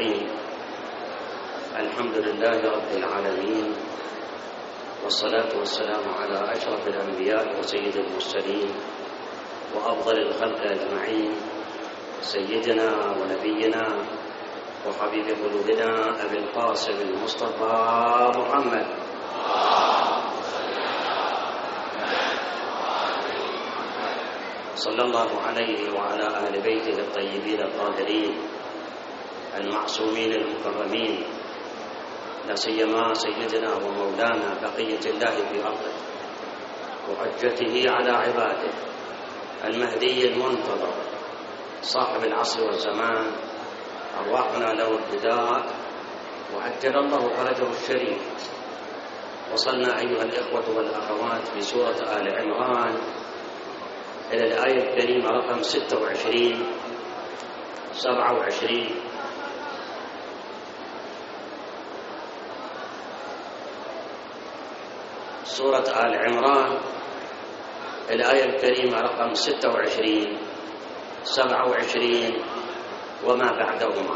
الرحيم. الحمد لله رب العالمين، والصلاة والسلام على أشرف الأنبياء وسيد المرسلين وأفضل الخلق أجمعين، سيدنا ونبينا وحبيب قلوبنا أبي القاسم المصطفى محمد صلى الله عليه وعلى أهل بيته الطيبين الطاهرين المعصومين المكرمين، لا سيما سيدنا ومولانا بقية الله في أرضه وحجته على عباده المهدي المنتظر صاحب العصر والزمان، أرواحنا له الفداء وعجل الله فرجه الشريف. وصلنا أيها الإخوة والأخوات في سورة آل عمران إلى الآية الكريمة رقم 26 27. سورة آل عمران الآية الكريمة رقم 26 27 وما بعدهما.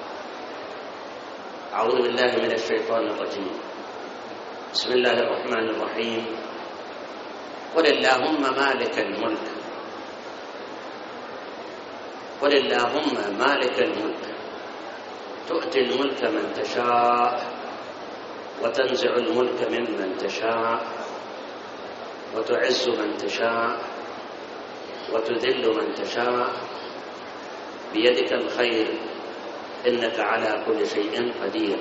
أعوذ بالله من الشيطان الرجيم. بسم الله الرحمن الرحيم. قل اللهم مالك الملك، قل اللهم مالك الملك تؤتي الملك من تشاء وتنزع الملك ممن تشاء وتعز من تشاء وتذل من تشاء بيدك الخير إنك على كل شيء قدير.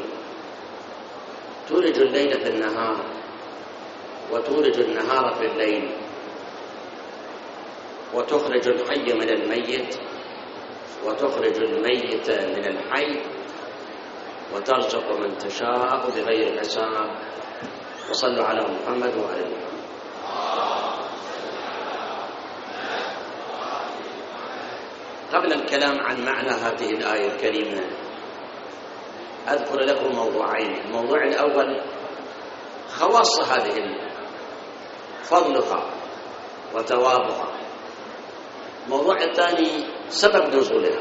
تولج الليل في النهار وتولج النهار في الليل وتخرج الحي من الميت وتخرج الميت من الحي وترزق من تشاء بغير حساب. وصلوا على محمد وعلى محمد. قبل الكلام عن معنى هذه الآية الكريمة أذكر لكم موضوعين. الموضوع الأول خواص هذه فضلها وثوابها. الموضوع الثاني سبب نزولها.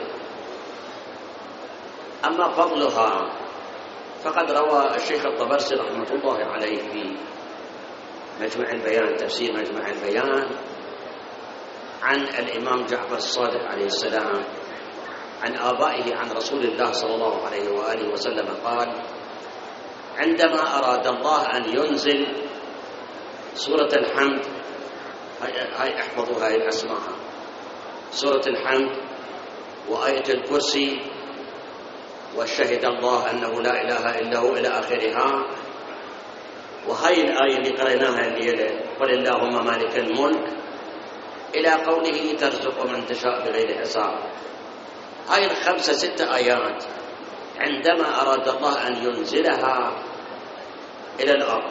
أما فضلها فقد روى الشيخ الطبرسي رحمة الله عليه في مجمع البيان، تفسير مجمع البيان، عن الإمام جعفر الصادق عليه السلام عن آبائه عن رسول الله صلى الله عليه وآله وسلم قال: عندما أراد الله أن ينزل سورة الحمد، هاي احفظوا هاي الأسماء، سورة الحمد وآية الكرسي وشهد الله أنه لا إله إلا هو إلى آخرها، وهي الآية اللي قرأناها الليلة: قل اللهم مالك الملك، إلى قوله ترزق من تشاء بغير حساب. هاي الخمسة 6 آيات عندما أراد الله أن ينزلها إلى الأرض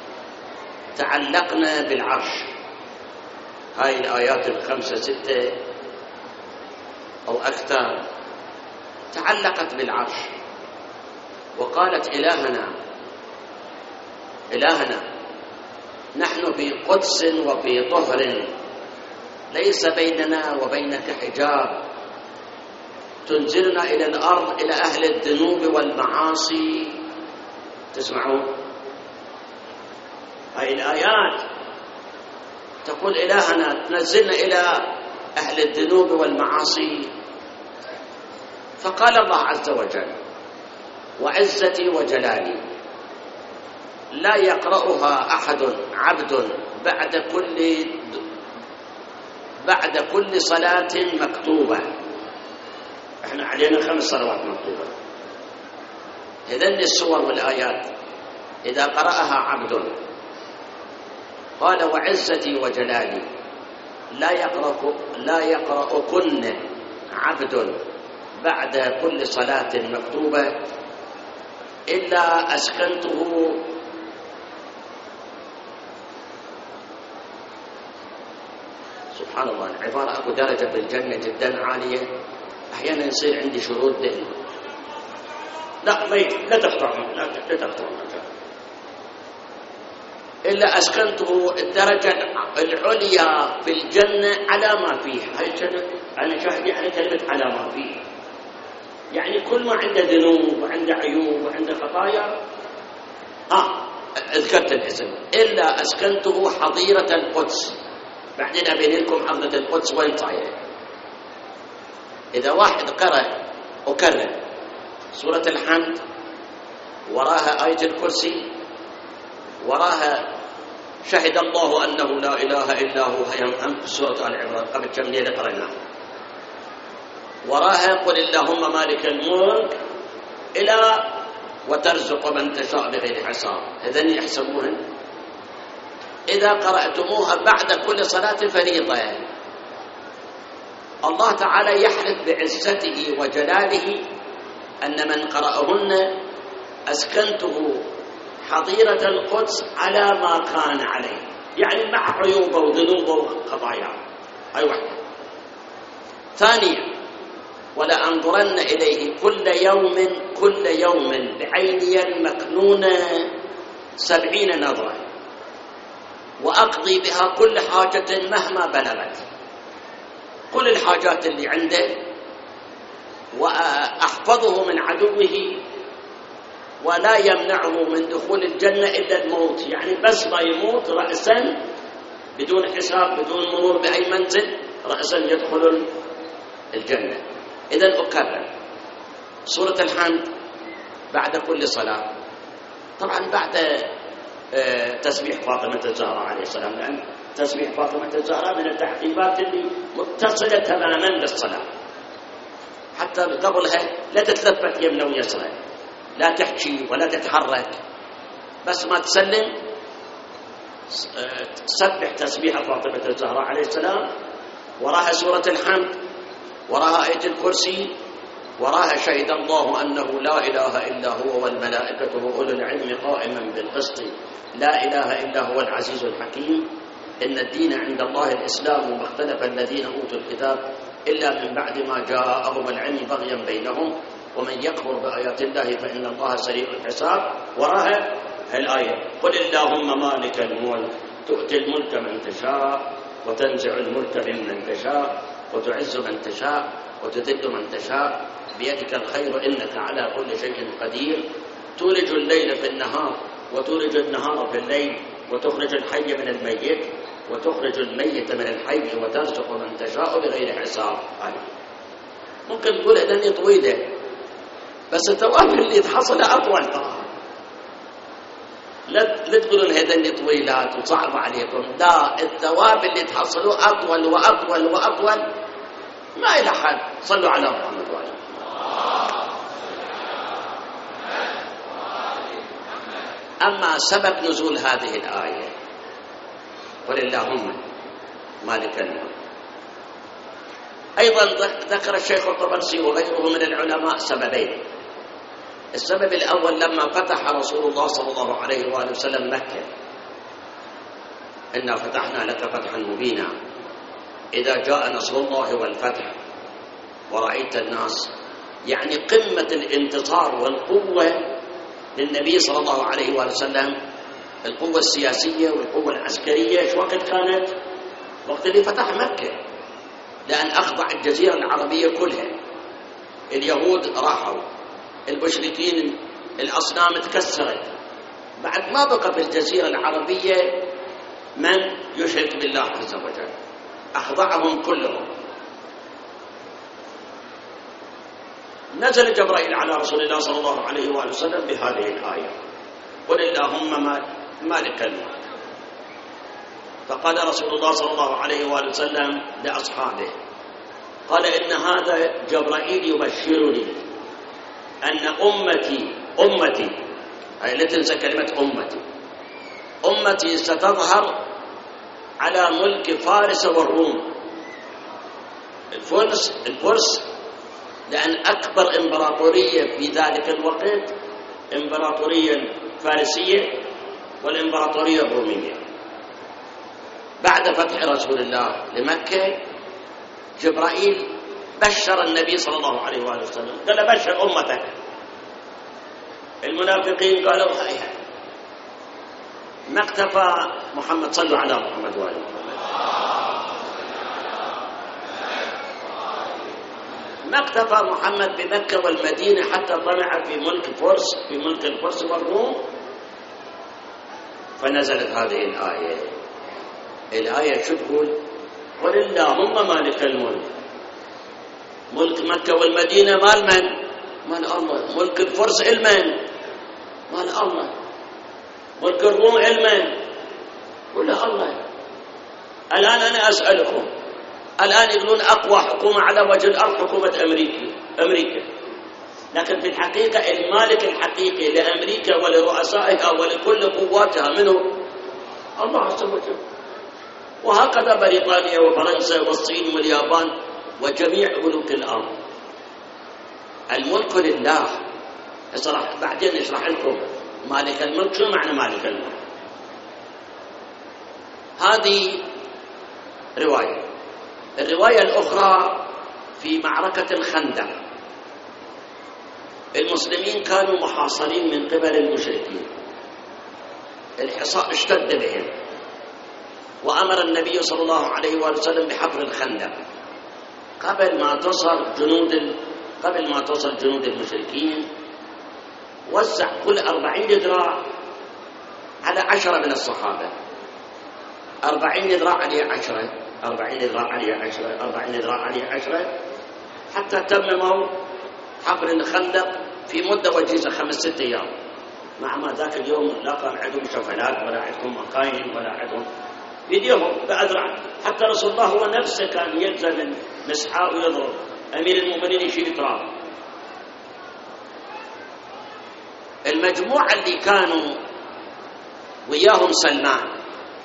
تعلقنا بالعرش. هاي الآيات الخمسة 6 أو أكثر تعلقت بالعرش وقالت: إلهنا نحن في قدس وفي طهر ليس بيننا وبينك حجاب، تنزلنا إلى الأرض إلى أهل الذنوب والمعاصي. تسمعون هاي الآيات تقول إلهنا تنزلنا إلى أهل الذنوب والمعاصي. فقال الله عز وجل: وعزتي وجلالي لا يقرأها أحد عبد بعد كل صلاة مكتوبة. احنا علينا 5 صلوات مكتوبة. إذن السور والآيات إذا قرأها عبد، قال: وعزتي وجلالي لا يقرأكن عبد بعد كل صلاة مكتوبة إلا أسكنته سبحان الله. العبارة أكو درجة بالجنة جدا عالية، أحيانا يصير عندي شرود ذهن. لا تختار إلا أسكنته الدرجة العليا في الجنة على ما فيه. هاي أنا شاهدي على كلمة على ما فيه. يعني كل ما عنده ذنوب وعنده عيوب وعنده خطايا ذكرت الاسم، إلا أسكنته حظيرة القدس. بعدين أبين لكم حظيرة القدس وين صايرة. إذا واحد قرأ وكرر سورة الحمد وراها آية الكرسي وراها شهد الله أنه لا إله إلا هو، هي سورة آل عمران قبل كم ليلة قرأناها، وراها قل اللهم مالك الملك إلى وترزق من تشاء بغير حساب، إذن يحسبون. إذا قرأتموها بعد كل صلاة فريضة الله تعالى يحلف بعزته وجلاله أن من قرأهن أسكنته حظيرة القدس على ما كان عليه، يعني مع عيوبه وذنوبه وخطاياه. أي واحدة. ثانيا ولا أنظرن إليه كل يوم بعيني المكنونة 70 نظرة وأقضي بها كل حاجة مهما بلغت، كل الحاجات اللي عنده، وأحفظه من عدوه ولا يمنعه من دخول الجنة إلا الموت، يعني بس ما يموت رأسا بدون حساب بدون مرور بأي منزل رأسا يدخل الجنة. إذن أكرر سورة الحمد بعد كل صلاة، طبعا بعد تسبيح فاطمة الزهراء عليه السلام، لأن تسبيح فاطمة الزهراء من التحقيقات اللي متصلة تماما بالصلاة، حتى قبلها لا تتلفت يمنى ويسرى، لا تحكي ولا تتحرك، بس ما تسلم تسبح تسبيح فاطمة الزهراء عليه السلام، وراها سورة الحمد، وراها آية الكرسي، وراها شهد الله أنه لا إله إلا هو والملائكة وأولو العلم قائما بالقسط لا إله إلا هو العزيز الحكيم إن الدين عند الله الإسلام وما اختلف الذين أوتوا الكتاب إلا من بعد ما جاءهم العلم بغيا بينهم ومن يكفر بآيات الله فإن الله سريع الحساب. وراها الآية قل اللهم مالك الملك تؤتي الملك من تشاء وتنزع الملك ممن تشاء وتعز من تشاء وتذل من تشاء بيدك الخير إنك على كل شيء قدير تولج الليل في النهار وتولج النهار في الليل وتخرج الحي من الميت وتخرج الميت من الحي وترزق من تشاء بغير حساب. ممكن تقول هذني طويلة بس الثواب اللي تحصل أطول، لا تقولون هذني طويلات وصعب عليكم، لا الثواب اللي تحصلوه أطول وأطول وأطول ما إلى حد. صلوا على محمد وعلى أما سبب نزول هذه الآية قل اللهم مالك الملك، أيضا ذكر الشيخ الطبرسي وغيره من العلماء سببين. السبب الأول لما فتح رسول الله صلى الله عليه وآله وسلم مكة إنا فتحنا لك فتحا مبينا، إذا جاء نصر الله والفتح ورأيت الناس، يعني قمة الانتصار والقوة للنبي صلى الله عليه وآله وسلم، القوة السياسية والقوة العسكرية. ايش وقت كانت؟ وقت اللي فتح مكة، لأن أخضع الجزيرة العربية كلها، اليهود راحوا، المشركين الأصنام تكسرت، بعد ما بقى في الجزيرة العربية من يشرك بالله عز وجل، أخضعهم كلهم. نزل جبرائيل على رسول الله صلى الله عليه وآله وسلم بهذه الآية قل اللهم مالك الملك. فقال رسول الله صلى الله عليه وآله وسلم لأصحابه قال إن هذا جبرائيل يبشرني أن أمتي أي لا تنسى كلمة أمتي ستظهر على ملك فارس والروم. الفرس لأن أكبر إمبراطورية في ذلك الوقت إمبراطورية الفارسية والإمبراطورية الرومية. بعد فتح رسول الله لمكة جبرائيل بشر النبي صلى الله عليه وآله وسلم، قال بشر أمتك. المنافقين قالوا هيا، ما اكتفى محمد. صلوا على محمد وآله محمد. ما اكتفى محمد بمكة والمدينة حتى طمع في ملك الفرس والروم، فنزلت هذه الآية شو تقول؟ قل اللهم مالك الملك، ملك مكة والمدينة مال من؟ مال الله. ملك الفرس المن؟ مال الله. ملك الروم المن؟ كله الله. الآن أنا أسألكم، الآن يقولون أقوى حكومة على وجه الأرض حكومة أمريكا، لكن في الحقيقة المالك الحقيقي لأمريكا ولرؤسائها ولكل قواتها منه؟ الله عز وجل. وهكذا بريطانيا وفرنسا والصين واليابان وجميع ملوك الأرض. الملك لله. بعدين نشرح لكم مالك الملك شو معنى مالك الملك. هذه رواية. الرواية الأخرى في معركة الخندق، المسلمين كانوا محاصرين من قبل المشركين، الحصار اشتد بهم، وأمر النبي صلى الله عليه وسلم بحفر الخندق قبل ما تصل جنود المشركين. وزع كل 40 ذراع على 10 من الصحابة، 40 ذراع عليه 10، 40 ذراع عليه 10، 40 ذراع عليه 10، حتى تمموا حفر الخندق في مدة وجيزة 5-6 أيام. مع ما ذاك اليوم لا كان عندهم شفلات ولا عندهم مقاين ولا عندهم بيديهم بأذرع، حتى رسول الله هو نفسه كان يلزم مسحاء ويضرب، أمير المؤمنين يشيل تراب. المجموعة اللي كانوا وياهم سلمان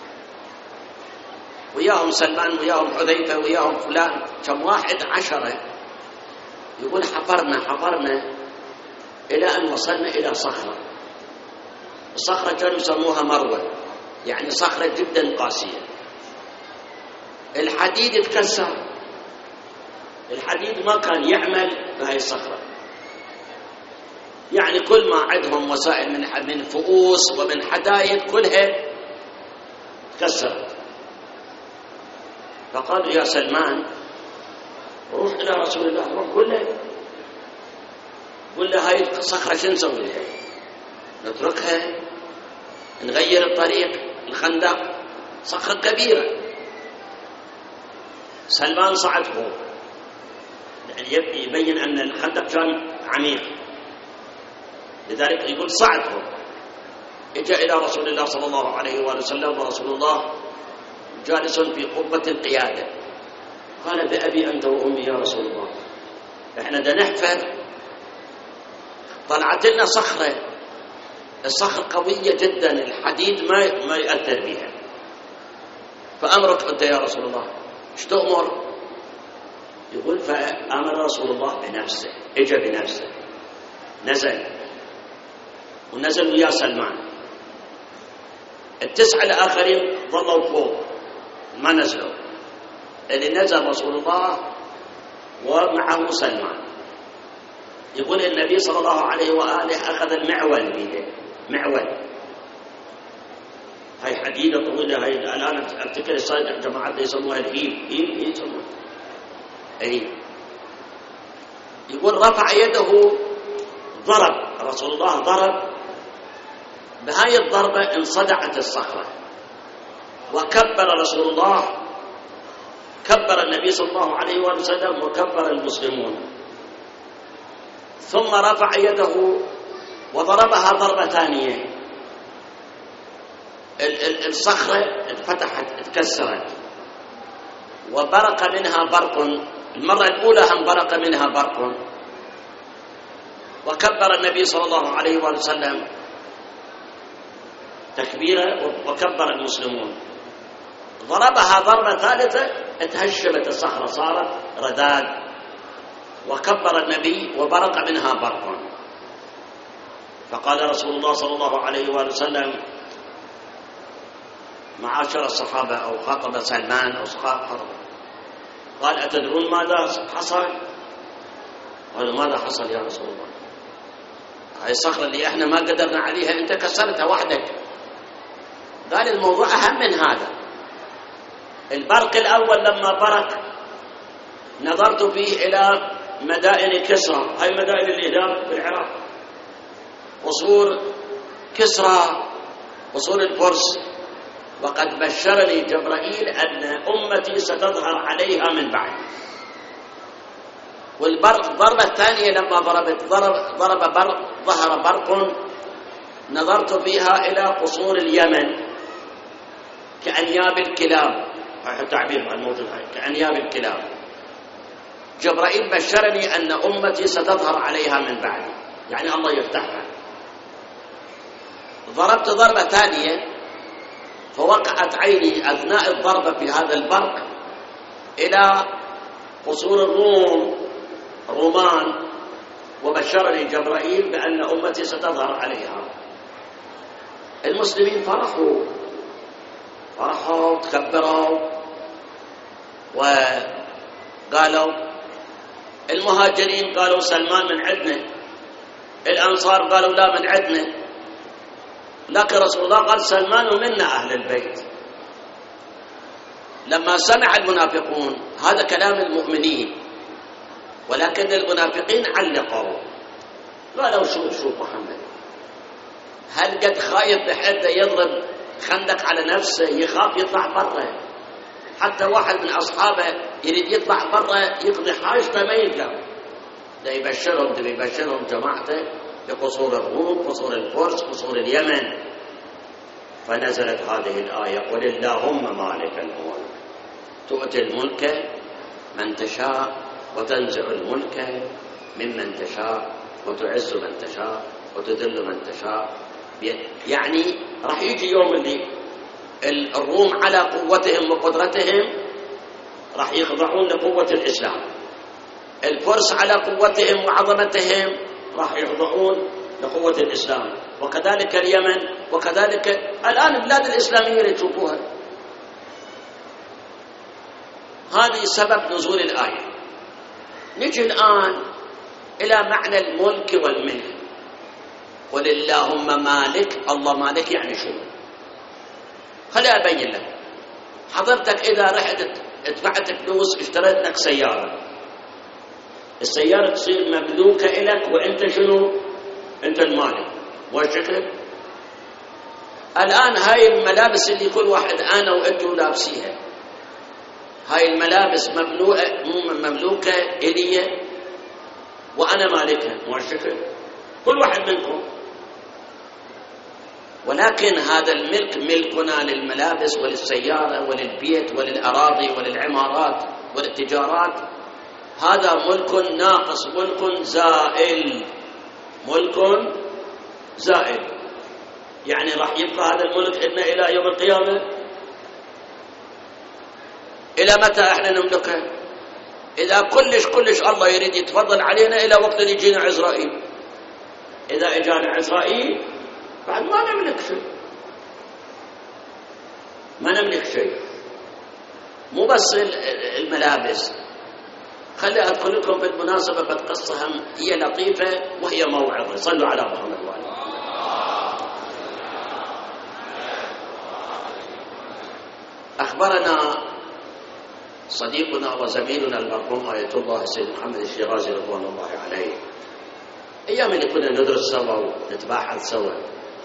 وياهم حذيفة وياهم فلان، كم واحد 10، يقول حفرنا إلى أن وصلنا إلى صخرة. الصخرة كانوا يسموها مروة، يعني صخرة جدا قاسية. الحديد اتكسر، الحديد ما كان يعمل بهاي الصخرة، يعني كل ما عندهم وسائل من فؤوس ومن حدايد كلها تكسرت. فقالوا يا سلمان روح إلى رسول الله، روح قل له هاي الصخرة شو نسوي لها؟ نتركها؟ نغير الطريق؟ الخندق صخرة كبيرة. سلمان صعد فوق، يعني يبين أن الخندق كان عميق، لذلك يقول صعد فوق. جاء إلى رسول الله صلى الله عليه وسلم، ورسول الله جالس في قبة القيادة. قال بأبي أنت وأمي يا رسول الله، إحنا دا نحفر، طلعت لنا صخرة، الصخرة قوية جدا، الحديد ما يأثر بها، فأمرك أنت يا رسول الله، ايش تأمر؟ يقول فأمر رسول الله بنفسه، اجى بنفسه، ونزل ويا سلمان. 9 الآخرين ظلوا فوق ما نزلوا، اللي نزل رسول الله ومعه سلمان. يقول النبي صلى الله عليه وآله أخذ المعول بيده، معول، هاي حديدة طويلة، هاي الآن أفتكر الصيد جماعة يسموها الهيل يسموها. يقول رفع يده ضرب، رسول الله ضرب، بهاي الضربة انصدعت الصخرة، وكبر رسول الله، كبر النبي صلى الله عليه وسلم وكبر المسلمون، ثم رفع يده وضربها ضربة ثانية، الصخرة اتفتحت اتكسرت وبرق منها برق، المرة الأولى هم برق منها برق، وكبر النبي صلى الله عليه وسلم تكبيرة وكبر المسلمون، ضربها ضربة ثالثة اتهشمت الصخرة صارت رداد، وكبر النبي وبرق منها برق. فقال رسول الله صلى الله عليه وسلم معاشر الصحابة، أو خاطب سلمان أو خاطب، قال أتدرون ماذا حصل؟ قالوا ماذا حصل يا رسول الله؟ هاي الصخرة اللي احنا ما قدرنا عليها انت كسرتها وحدك. قال الموضوع أهم من هذا. البرق الأول لما برق نظرت فيه إلى مدائن كسرى، هاي مدائن الإله بالعراق، قصور كسرى، قصور الفرس. وقد بشرني جبرائيل أن أمتي ستظهر عليها من بعد. والضربة الثانية لما ظهر برق، نظرت فيها إلى قصور اليمن كأنياب الكلاب، هذا تعبير الموجود هاي، كأنياب الكلاب. جبرائيل بشرني أن أمتي ستظهر عليها من بعد، يعني الله يفتحها. ضربت ضربة ثانية فوقعت عيني أثناء الضربة في هذا البرق إلى قصور الرومان، وبشرني جبرائيل بأن أمتي ستظهر عليها. المسلمين فرحوا تكبروا وقالوا، المهاجرين قالوا سلمان من عندنا، الأنصار قالوا لا من عندنا، لكن رسول الله قال سلمان منا أهل البيت. لما سمع المنافقون هذا كلام المؤمنين، ولكن المنافقين علقوا، قالوا شوف محمد، هل قد خايف بحد يضرب خندق على نفسه، يخاف يطلع برا، حتى واحد من أصحابه يريد يطلع برا يقضي حاجته ما يقدر. ده يبشرهم جماعته بقصور الروم، قصور الفرس، قصور اليمن. فنزلت هذه الآية: قل اللهم مالك الملك تؤتي الملك من تشاء وتنزع الملك ممن تشاء وتعز من تشاء وتذل من تشاء. يعني راح يجي يوم اللي الروم على قوتهم وقدرتهم راح يخضعون لقوة الإسلام، الفرس على قوتهم وعظمتهم راح يخضعون لقوة الإسلام، وكذلك اليمن، وكذلك الآن البلاد الإسلامية اللي تشوفوها. هذه سبب نزول الآية. نجي الآن إلى معنى الملك والملك. قل اللهم مالك، الله مالك يعني شو؟ خليني أبين لك. حضرتك إذا رحت دفعت فلوس اشتريت لك سيارة، السيارة تصير مملوكة إلك وأنت شنو؟ أنت المالك، والشكل. الآن هاي الملابس اللي كل واحد أنا وأنتوا لابسيها، هاي الملابس مملوكة إلي وأنا مالكها، والشكل كل واحد منكم. ولكن هذا الملك ملكنا للملابس وللسيارة وللبيت وللأراضي وللعمارات وللتجارات، هذا ملك ناقص، ملك زائل، ملك زائل. يعني راح يبقى هذا الملك إلنا إلى يوم القيامة؟ إلى متى إحنا نملكه؟ إذا كلش الله يريد يتفضل علينا إلى وقت يجينا عزرائيل. إذا إجانا عزرائيل بعد ما نملك شيء، ما نملك شيء. مو بس الملابس، خلي أدخل لكم بالمناسبة قصة هي لطيفة وهي موعظة. صلوا على محمد وعلى آله. أخبرنا صديقنا وزميلنا المرحوم آية الله سيد محمد الشيرازي رضوان الله عليه، أيام اللي كنا ندرس سوا ونتباحث سوا،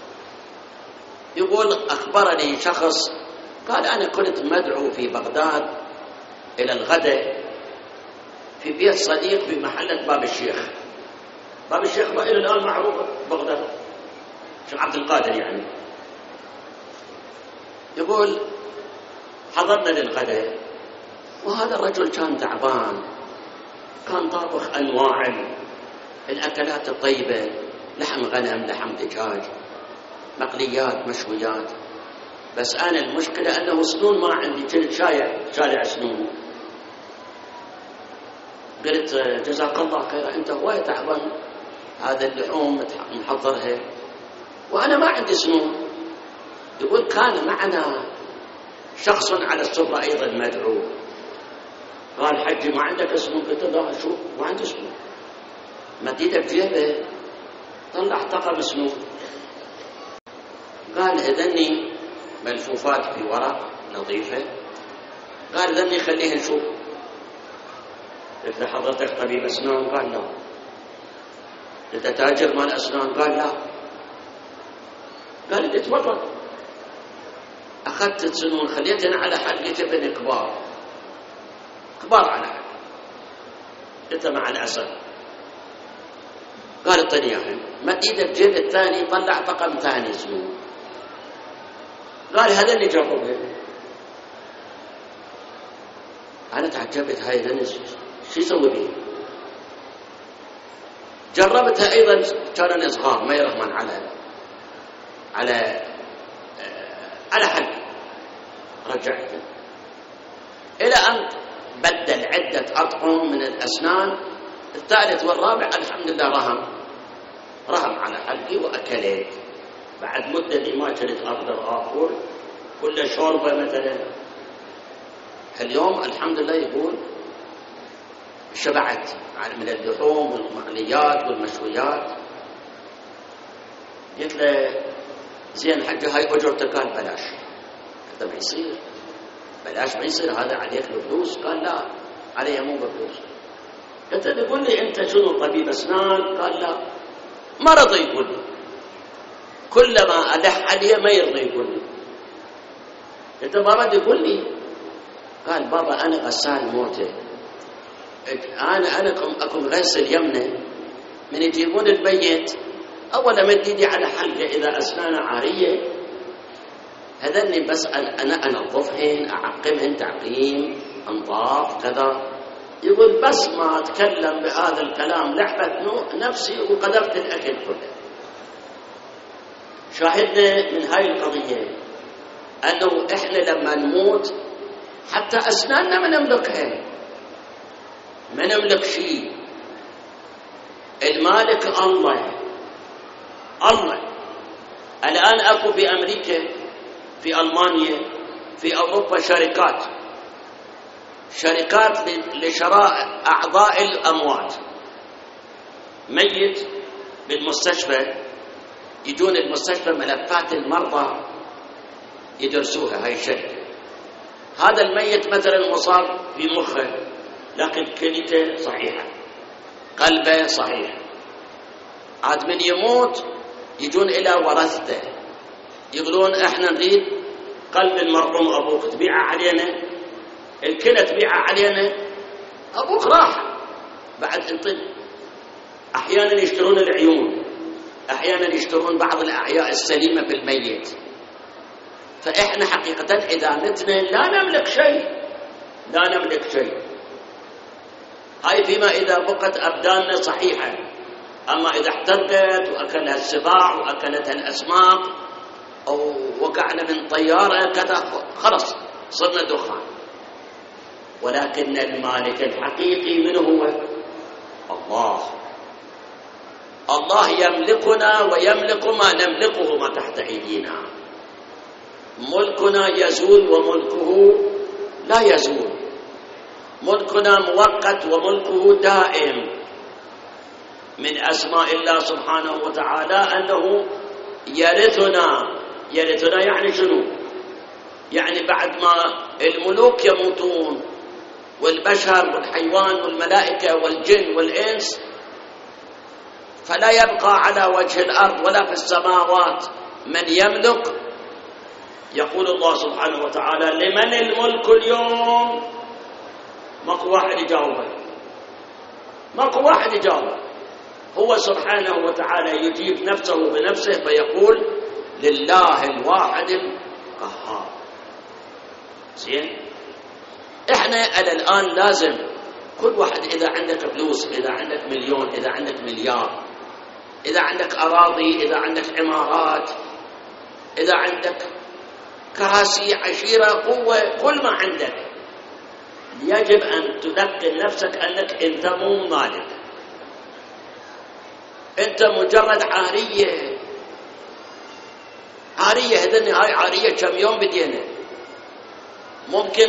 يقول أخبرني شخص قال أنا كنت مدعو في بغداد إلى الغداء في بيت صديق في محلة باب الشيخ. باب الشيخ إلى الآن معروف بغداد، شيخ عبد القادر يعني. يقول حضرنا للغداء، وهذا الرجل كان تعبان، كان طابخ أنواع الأكلات الطيبة، لحم غنم، لحم دجاج، مقليات، مشويات. بس أنا المشكلة أنه سنون ما عندي، كنت شالع سنون. قلت جزاك الله خير، أنت هواي تعبان، هذا اللحوم محضرها وأنا ما عندي سنون. يقول كان معنا شخص على السفرة أيضا مدعو، قال حجي ما عندك سنون؟ قلت له شوف ما عندي سنون. مديده بجيبه طلع طقم سنون، قال هذني ملفوفات في ورق نظيفة، قال ذني خليها نشوف. قلت له حضرتك طبيب أسنان؟ قال لا. قلت له تاجر مال أسنان؟ قال لا. قال لي تفضل. أخذت السنون خليتنا على حلقة ابن كبار على حلقة. قلت له مع الأسف. قال اعطني اياها. مد ايده بجيب الثاني طلع طقم ثاني سنون. قال هذا اللي جربه. انا تعجبت هاي ذنس شو يسوي بيه. جربتها ايضا كانوا صغار ما يرحمن على حد. رجعت الى ان بدل عده اطقم من الاسنان. الثالث والرابع الحمد لله رهم على حلقي واكلت. بعد مده اللي ما كنت اقدر اكل كل شوربه مثلا. اليوم الحمد لله يقول شبعت من اللحوم والمقليات والمشويات. قلت له زين حجه هاي اجرتك؟ قال بلاش. قلت له ما يصير بلاش، ما يصير، هذا عليك بفلوس. قال لا علي مو بفلوس. قلت له يقول لي انت شنو طبيب اسنان؟ قال لا. ما رضي يقول لي، كلما ألح عليه ما يرضي يقول لي. قلت له ما رضي يقول لي. قال بابا انا غسال موته، انا اكون غسل يمنه من يجيبون الميت اول ما ايدي على حلقه اذا اسنانه عاريه هذني بس انا انظفهن اعقمهن تعقيم انظاف كذا. يقول بس ما اتكلم بهذا الكلام لعبت نفسي وقدرت الاكل كله. شاهدنا من هاي القضيه انه احنا لما نموت حتى اسناننا ما نملكها، ما نملك شيء. المالك الله. الان اكو في امريكا في المانيا في اوروبا شركات لشراء اعضاء الاموات. ميت بالمستشفى يجون المستشفى ملفات المرضى يدرسوها. هاي الشركه هذا الميت مثلا مصاب في مخه لكن كليته صحيحه، قلبه صحيح. عاد من يموت يجون الى ورثته يقولون احنا نريد قلب المرحوم ابوك تبيعه علينا، الكلى تبيعه علينا، ابوك راح بعد انطل. احيانا يشترون العيون، احيانا يشترون بعض الاعياء السليمه في الميت. فاحنا حقيقه اذا متنا لا نملك شيء. هاي فيما اذا بقت ابداننا صحيحه. اما اذا احترقت واكلها السباع واكلتها الاسماك او وقعنا من طياره كذا خلص صرنا دخان. ولكن المالك الحقيقي من هو؟ الله يملكنا ويملك ما نملكه ما تحت ايدينا. ملكنا يزول وملكه لا يزول. ملكنا مؤقت وملكه دائم. من اسماء الله سبحانه وتعالى انه يرثنا يعني شنو؟ يعني بعد ما الملوك يموتون والبشر والحيوان والملائكه والجن والانس فلا يبقى على وجه الارض ولا في السماوات من يملك. يقول الله سبحانه وتعالى لمن الملك اليوم؟ ماكو واحد يجاوب. هو سبحانه وتعالى يجيب نفسه بنفسه فيقول لله الواحد القهار. زين، احنا على الان لازم كل واحد اذا عندك فلوس، اذا عندك مليون، اذا عندك مليار، اذا عندك اراضي، اذا عندك عمارات، اذا عندك كراسي، عشيره، قوه، كل ما عندك يجب ان تذكر نفسك انك انت مو مالك، انت مجرد عاريه. هذني هاي عاريه كم يوم بدينا. ممكن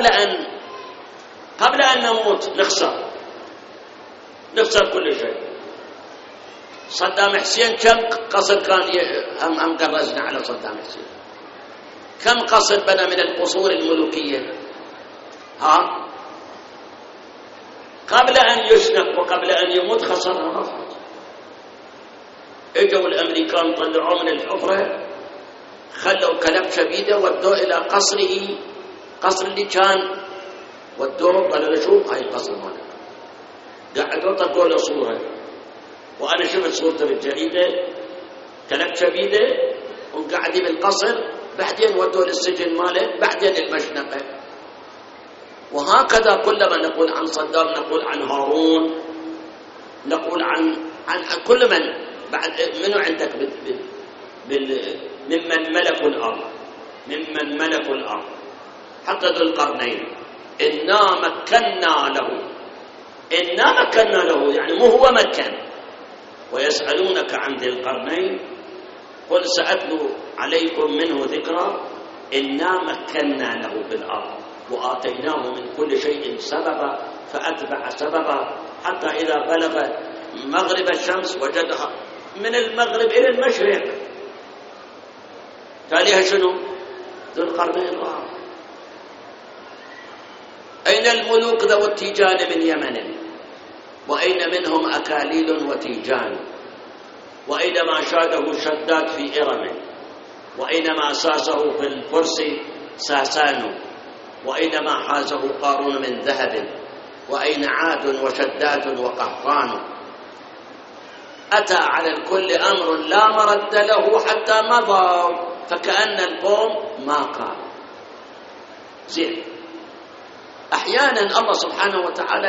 قبل ان نموت نخسر كل شيء. صدام حسين كم قصر كان هم قرزنا على صدام حسين؟ كم قصر بنى من القصور الملوكيه؟ قبل أن يشنق وقبل أن يموت خسرها رفض. اجوا الأمريكان طلعوه من الحفرة، خلوا كلب شبيدة ودوه إلى قصره، قصر اللي كان ودوه، قالوا له شوف هاي القصر مالك. قعدوا طقوا له صورة، وأنا شفت صورته بالجريدة، كلب شبيدة وقاعد بالقصر، بعدين ودوه للسجن ماله، بعدين المشنقة. وهكذا كلما نقول عن صدام نقول عن هارون، نقول عن كل من بعد منو عندك ممن ملكوا الأرض، ممن ملكوا الأرض حتى ذو القرنين إنا مكنا له يعني مو هو مكن. ويسألونك عن ذي القرنين قل سأتلو عليكم منه ذكرى إنا مكنا له بالأرض وآتيناه من كل شيء سببا فأتبع سببا حتى إذا بلغ مغرب الشمس وجدها من المغرب إلى المشرق. تاليها شنو؟ ذو القرنين الآخر. أين الملوك ذو التيجان من يمن؟ وأين منهم أكاليل وتيجان؟ وأينما شاده شداد في إرم؟ وأينما ساسه في الفرس ساسان؟ وأينما حازه قارون من ذهب؟ وأين عاد وشداد وقهطان؟ أتى على الكل أمر لا مرد له حتى مضى فكأن القوم ما قال. زين، أحيانا الله سبحانه وتعالى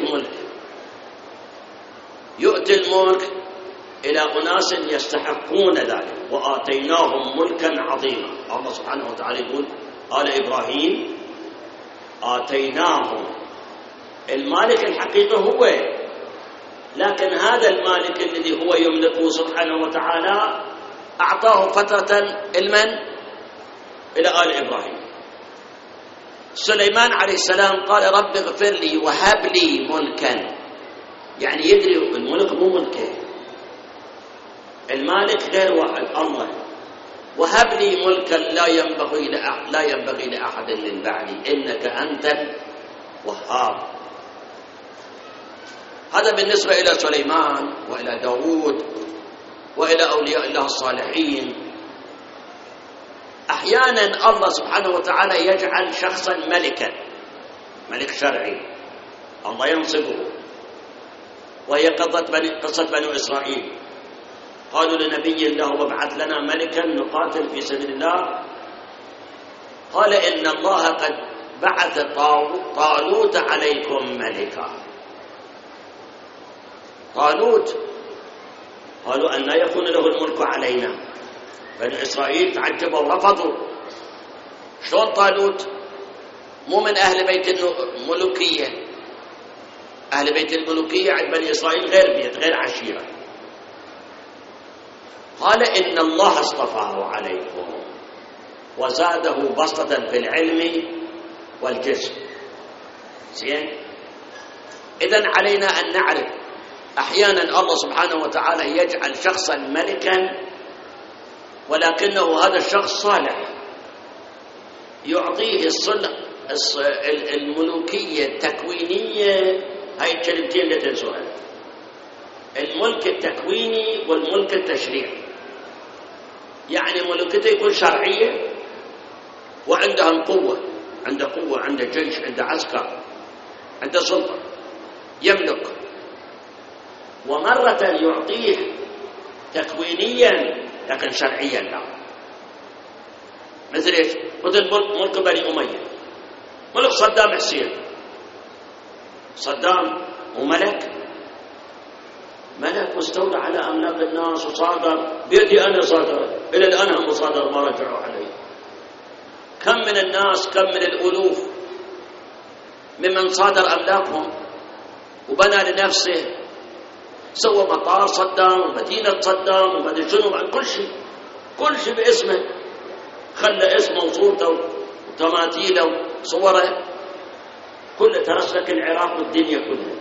يؤتي الملك إلى أناس يستحقون ذلك، وآتيناهم ملكا عظيما. الله سبحانه وتعالى يقول قال إبراهيم آتيناهم، المالك الحقيقي هو، لكن هذا المالك الذي هو يملكه سبحانه وتعالى أعطاه فترة إلى آل إبراهيم. سليمان عليه السلام قال رب اغفر لي وهب لي ملكا، يعني يدري الملك مو ملكه، المالك غير واحد الله. وهب لي ملكا لا ينبغي لأحد من بعدي إنك أنت الوهاب. هذا بالنسبة إلى سليمان وإلى داود وإلى أولياء الله الصالحين. أحيانا الله سبحانه وتعالى يجعل شخصا ملكا، ملك شرعي الله ينصبه. وهي قصة بنو إسرائيل، قالوا لنبي الله وابعث لنا ملكا نقاتل في سبيل الله، قال إن الله قد بعث طالوت عليكم ملكا. طالوت قالوا أن لا يكون له الملك علينا، بنو إسرائيل تعجبوا ورفضوا. شلون طالوت مو من أهل بيت الملوكية؟ أهل بيت الملوكية عند بني إسرائيل غير بيت، غير عشيرة. قال إن الله اصطفاه عليكم وزاده بسطة في العلم والجسم. زين، إذن علينا أن نعرف أحيانا الله سبحانه وتعالى يجعل شخصا ملكا ولكنه هذا الشخص صالح، يعطيه الملوكية التكوينية. هاي الكلمتين لا تنسوها، الملك التكويني والملك التشريعي. يعني ملوكته يكون شرعية وعندهم قوة، عنده جيش، عنده عسكر، عنده سلطة يملك. ومرة يعطيه تكوينيا لكن شرعيا لا. مثل ايش؟ مثل ملك بني أمية، ملك صدام حسين. صدام وملك واستولى على أملاك الناس وصادر بيدي أنا صادر، إلى الآن هم صادر ما رجعوا عليه. كم من الناس، كم من الألوف ممن صادر أملاكهم وبنى لنفسه، سوى مطار صدام ومدينة صدام ومدينة شنو، كل شيء باسمه، خلى اسمه وصورته وتماثيله وصوره كله، ترسلك العراق والدنيا كلها.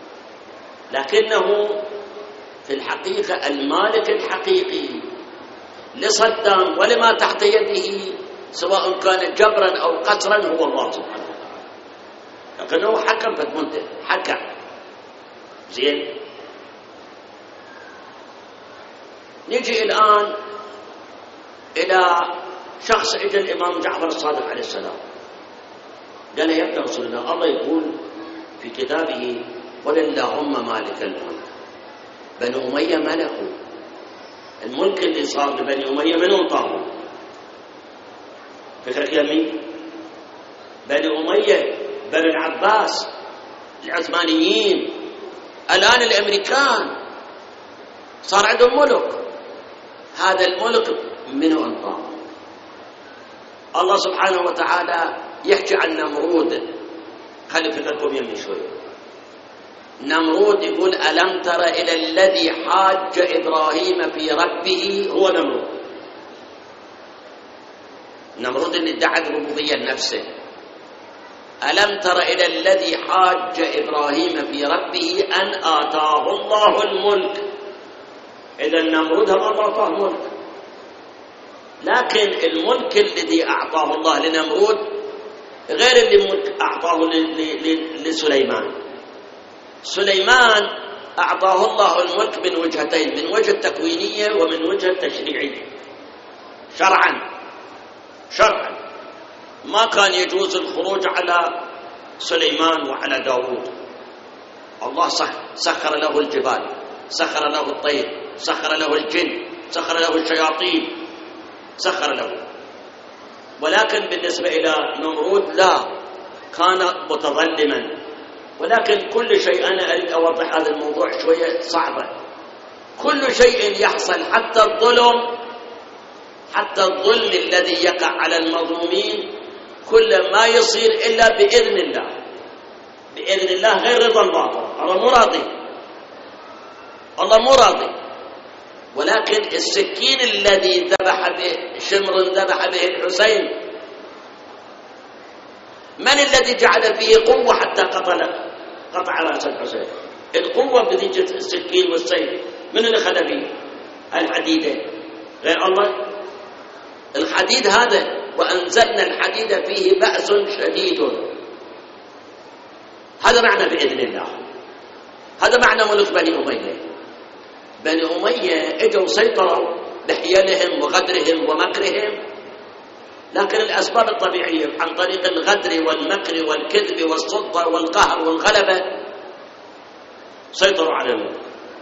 لكنه في الحقيقة المالك الحقيقي لصدام ولما تحت يده سواء كان جبرا أو قسرا هو الله سبحانه وتعالى. لكنه حكم في المنطقة، حكم زين. نجي الآن إلى شخص إجا الإمام جعفر الصادق عليه السلام، قال يا ابن رسول الله، الله يقول في كتابه قل اللهم مالك الملك. بني أمية ملكوا الملك، اللي صار ببني أمية من انطاهم؟ فكرك يا مين؟ بني أمية، بني العباس، العثمانيين، الآن الأمريكان صار عندهم ملك. هذا الملك من انطاهم؟ الله سبحانه وتعالى يحكي عن نمرود. خلي فكركم يمين شوي. نمرود يقول ألم تر إلى الذي حاج إبراهيم في ربه؟ هو نمرود. نمرود اللي ادعى الربوبية لنفسه. ألم تر إلى الذي حاج إبراهيم في ربه أن آتاه الله الملك. إذا نمرود هم الله أعطاه الملك، لكن الملك الذي أعطاه الله لنمرود غير اللي أعطاه لسليمان. سليمان أعطاه الله الملك من وجهتين، من وجهة تكوينية ومن وجهة تشريعية. شرعا ما كان يجوز الخروج على سليمان وعلى داود. الله سخر له الجبال، سخر له الطير، سخر له الجن، سخر له الشياطين، سخر له. ولكن بالنسبة إلى نمرود لا، كان متظلما. ولكن كل شيء، أنا أريد أوضح هذا الموضوع شوية صعبة، كل شيء يحصل حتى الظلم الذي يقع على المظلومين كل ما يصير إلا بإذن الله، بإذن الله، غير رضا الله. الله مو راضي. ولكن السكين الذي ذبح به شمر، ذبح به الحسين، من الذي جعل فيه قوة حتى قطع رأس الحسين؟ القوة بذيك السكين والسيف من اللي خذ فيه الحديدة؟ غير الله. الحديد هذا وأنزلنا الحديد فيه بأس شديد، هذا معنى بإذن الله، هذا معنى ملك بني أمية. بني أمية اجوا سيطروا بحيلهم وغدرهم ومكرهم، لكن الأسباب الطبيعية عن طريق الغدر والمكر والكذب والسلطة والقهر والغلبة سيطروا على الملك.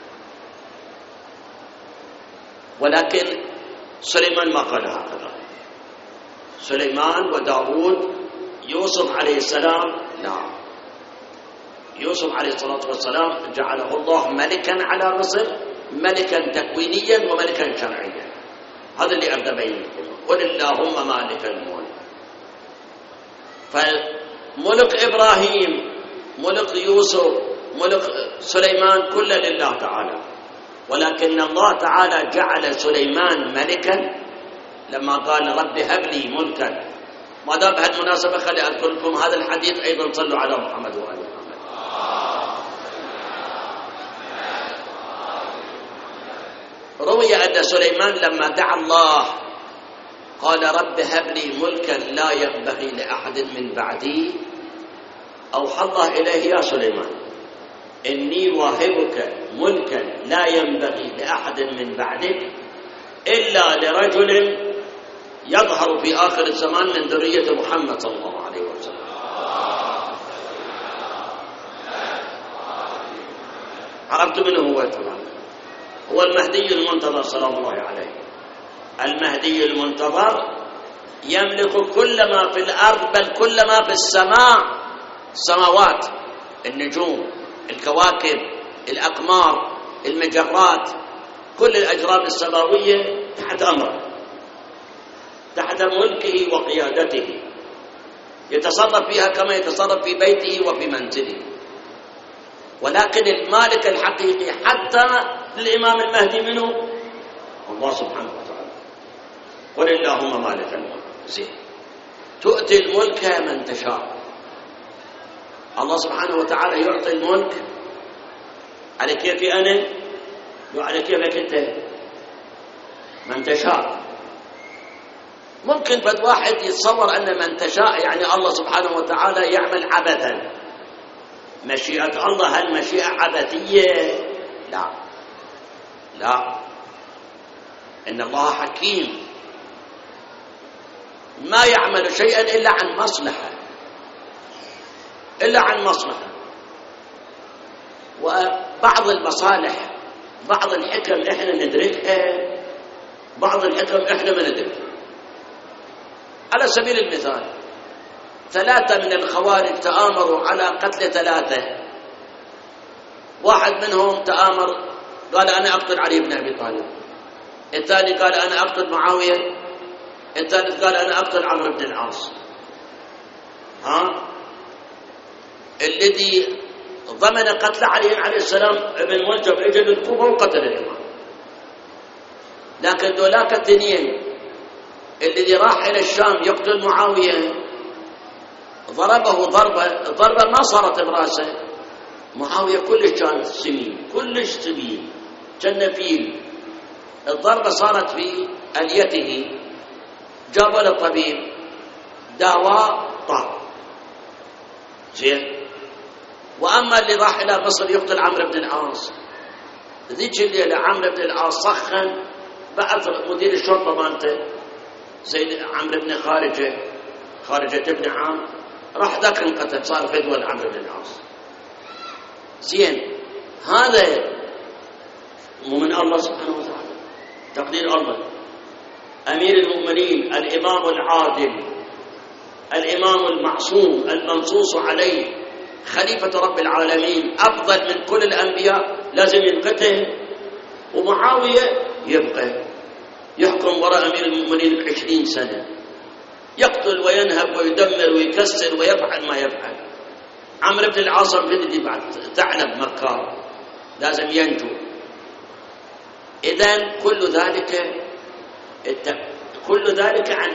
ولكن سليمان ما قال هكذا. سليمان وداود، يوسف عليه السلام لا، يوسف عليه الصلاة والسلام جعله الله ملكا على مصر، ملكا تكوينيا وملكا شرعيا. هذا اللي أريد أبين لكم. قل اللهم مالك الملك. فملك إبراهيم، ملك يوسف، ملك سليمان كله لله تعالى. ولكن الله تعالى جعل سليمان ملكا لما قال رب هب لي ملكا. ما دام بهالمناسبة خلي أذكر لكم هذا الحديث أيضا، صلوا على محمد وآل محمد. روي أن سليمان لما دعا الله قال رب هب لي ملكا لا ينبغي لأحد من بعدي، أوحى الله إليه يا سليمان إني واهبك ملكا لا ينبغي لأحد من بعدك إلا لرجل يظهر في آخر الزمان من ذرية محمد صلى الله عليه وسلم. عرفت منه هو تمام؟ هو المهدي المنتظر سلام الله عليه. المهدي المنتظر يملك كل ما في الأرض، بل كل ما في السماوات، النجوم، الكواكب، الأقمار، المجرات، كل الأجرام السماوية تحت أمره، تحت ملكه وقيادته، يتصرف فيها كما يتصرف في بيته وفي منزله. ولكن المالك الحقيقي حتى الإمام المهدي منه الله سبحانه وتعالى. قل اللهم مالك الملك. زين، تؤتي الملك من تشاء. الله سبحانه وتعالى يعطي الملك على كيفي أنا وعلى كيفك أنت، من تشاء. ممكن بد واحد يتصور أن من تشاء يعني الله سبحانه وتعالى يعمل عبثا، مشيئة الله هل مشيئة عبثية؟ لا لا، إن الله حكيم ما يعمل شيئا إلا عن مصلحة، إلا عن مصلحة. وبعض المصالح بعض الحكم إحنا ندركها، بعض الحكم إحنا ما ندركها. على سبيل المثال 3 من الخوارج تآمروا على قتل 3، واحد منهم تآمر قال أنا أقتل علي بن أبي طالب، الثاني قال أنا أقتل معاوية، الثالث قال أنا أقتل عمرو بن العاص. الذي ضمن قتل علي عليه السلام ابن ملجم اجى للكوفة وقتل الإمام. لكن دولاك الثنين الذي راح إلى الشام يقتل معاوية ضربه ضربة ما صارت براسه. معاوية كلش كان سمين، كلش سمين، كان فيل. الضربة صارت في أليته، جابوا له الطبيب دواء طار زين. وأما اللي راح إلى مصر يقتل عمرو بن العاص، ذيك الليلة عمرو بن العاص سخن، بعث مدير الشرطة مالته سيد عمرو بن خارجة بن عام، راح ذاك انقتل، صار فدوى لعمرو بن العاص. زين، هذا مو من الله سبحانه وتعالى، تقدير الله. أمير المؤمنين الإمام العادل الإمام المعصوم المنصوص عليه خليفة رب العالمين أفضل من كل الأنبياء لازم ينقتل، ومعاوية يبقى يحكم وراء أمير المؤمنين 20 سنة، يقتل وينهب ويدمر ويكسر ويفعل ما يفعل. عمرو بن العاص فدي بعد ثعلب مكار لازم ينجو. إذن كل ذلك عن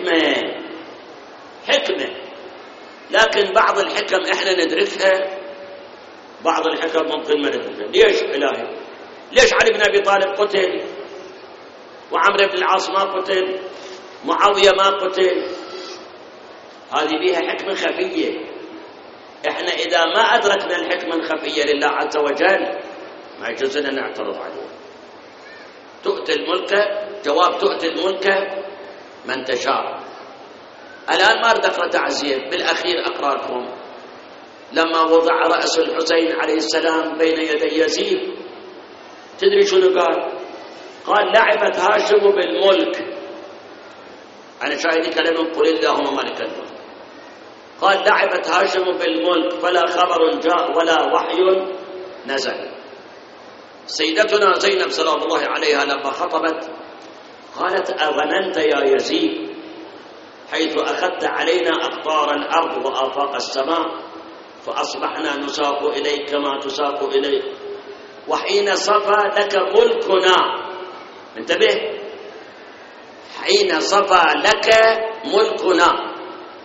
حكمة. لكن بعض الحكم احنا ندركها، بعض الحكم ممكن ما ندركها. ليش إلهي؟ ليش علي بن أبي طالب قتل وعمرو بن العاص ما قتل، معاوية ما قتل؟ هذه بيها حكمة خفية. احنا إذا ما أدركنا الحكمة الخفية لله عز وجل ما يجوز لنا نعترض عليه. تؤتي الملك، جواب تؤتي الملك من تشاء. الآن ما أريد أقرأ تعزية، بالأخير أقرأ لكم لما وضع رأس الحسين عليه السلام بين يدي يزيد، تدري شنو قال؟ قال لعبت هاشم بالملك. أنا شاهد كلام قل اللهم مالك الملك. قال لعبت هاشم بالملك فلا خبر جاء ولا وحي نزل. سيدتنا زينب سلام الله عليها لما خطبت قالت أظننت يا يزيد حيث أخذت علينا أقطار الأرض وآفاق السماء فأصبحنا نساق إليك كما تساق إليك، وحين صفى لك ملكنا، انتبه، حين صفى لك ملكنا.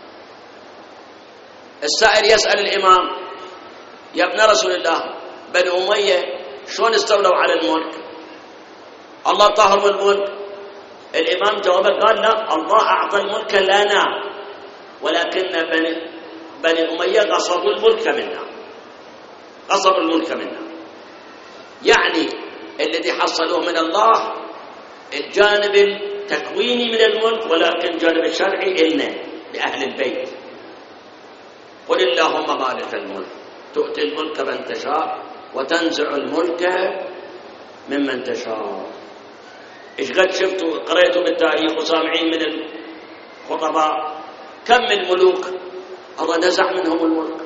السائل يسأل الإمام يا ابن رسول الله بني أمية شلون استولوا على الملك؟ الله طهر الملك. الإمام جواب قال لا، الله أعطى الملك لنا ولكن بني أمية غصبوا الملك منا، غصبوا الملك منا. يعني الذي حصلوه من الله الجانب التكويني من الملك، ولكن الجانب الشرعي إلنا لأهل البيت. قل اللهم مالك الملك تؤتي الملك من تشاء وتنزع الملك ممن تشاء. إيش قد شفتوا قريتوا بالتاريخ وسامعين من الخطباء كم من ملوك الله نزع منهم الملك.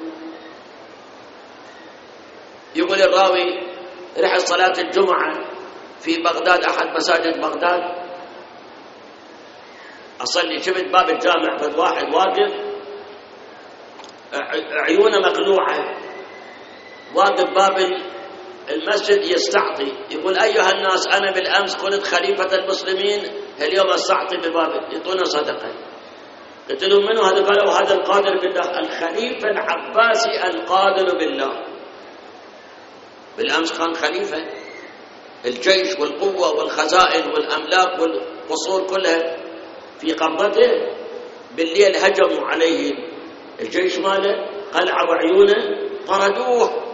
يقول الراوي رح صلاة الجمعة في بغداد، أحد مساجد بغداد، أصلي شفت باب الجامع فد واحد واقف عيونه مقلوعة واقف باب المسجد يستعطي، يقول أيها الناس أنا بالأمس كنت خليفة المسلمين، اليوم استعطي بباب يعطونا صدقة. قلت لهم منو هذا؟ قالوا هذا القادر بالله، الخليفة العباسي القادر بالله. بالأمس كان خليفة، الجيش والقوة والخزائن والأملاك والقصور كلها في قبضته. بالليل هجموا عليه الجيش ماله، قلعوا عيونه طردوه.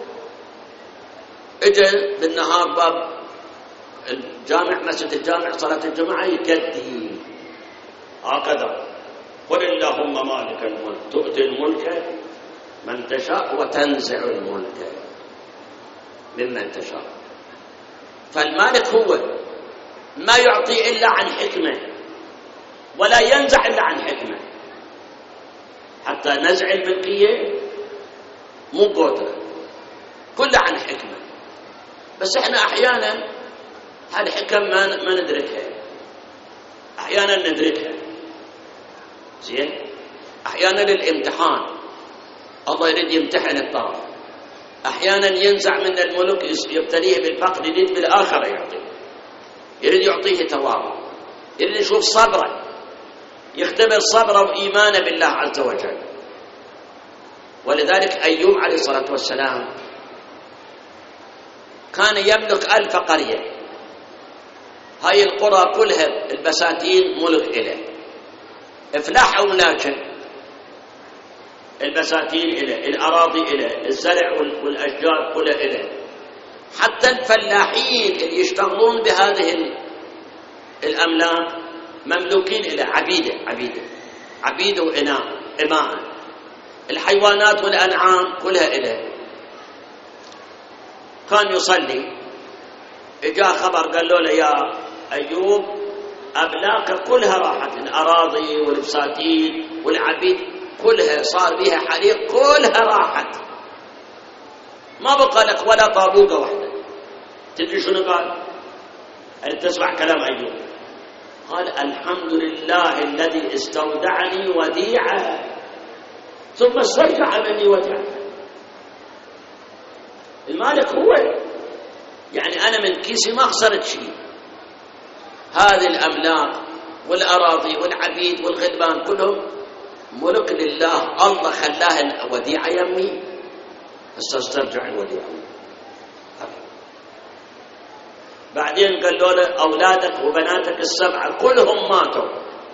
اجى بالنهار باب الجامع، مسجد الجامع، صلاة الجمعة، يكدي هكذا: قل اللهم مالك الملك تؤتي الملك من تشاء وتنزع الملك ممن تشاء. فالمالك هو ما يعطي إلا عن حكمة، ولا ينزع إلا عن حكمة. حتى نزع الملكية مو قدرة، كله عن حكمة. بس احنا أحيانا هالحكم ما ندركها، أحيانا ندركها زين. أحيانا للامتحان الله يريد يمتحن الطرف، أحيانا ينزع من الملك يبتليه بالفقر، يريد بالآخر يعطيه، يريد يعطيه تواضع، يريد يشوف صبره، يختبر صبره وإيمانه بالله عز وجل. ولذلك أيوب عليه الصلاة والسلام كان يملك 1000 قرية، هاي القرى كلها البساتين ملك إله، إفلاح أو ناجل، البساتين إله، الأراضي إله، الزرع والأشجار كلها إله. حتى الفلاحين اللي يشتغلون بهذه الأملاك مملوكين إله، عبيدة وإماء. الحيوانات والأنعام كلها إله. كان يصلي، إجا خبر قال له يا أيوب أملاك كلها راحت، الأراضي والبساتين والعبيد كلها صار بها حريق، كلها راحت، ما بقى لك ولا طابوقة واحدة. تدري شنو قال؟ أن تسمع كلام أيوب، قال الحمد لله الذي استودعني وديعة ثم استرجع مني وديعة. المالك هو، يعني أنا من كيسي ما خسرت شيء. هذه الأملاك والأراضي والعبيد والغلمان كلهم ملك لله، الله خلاها وديعة يمي، استرجع الوديعة. بعدين قال له أولادك وبناتك السبعة كلهم ماتوا،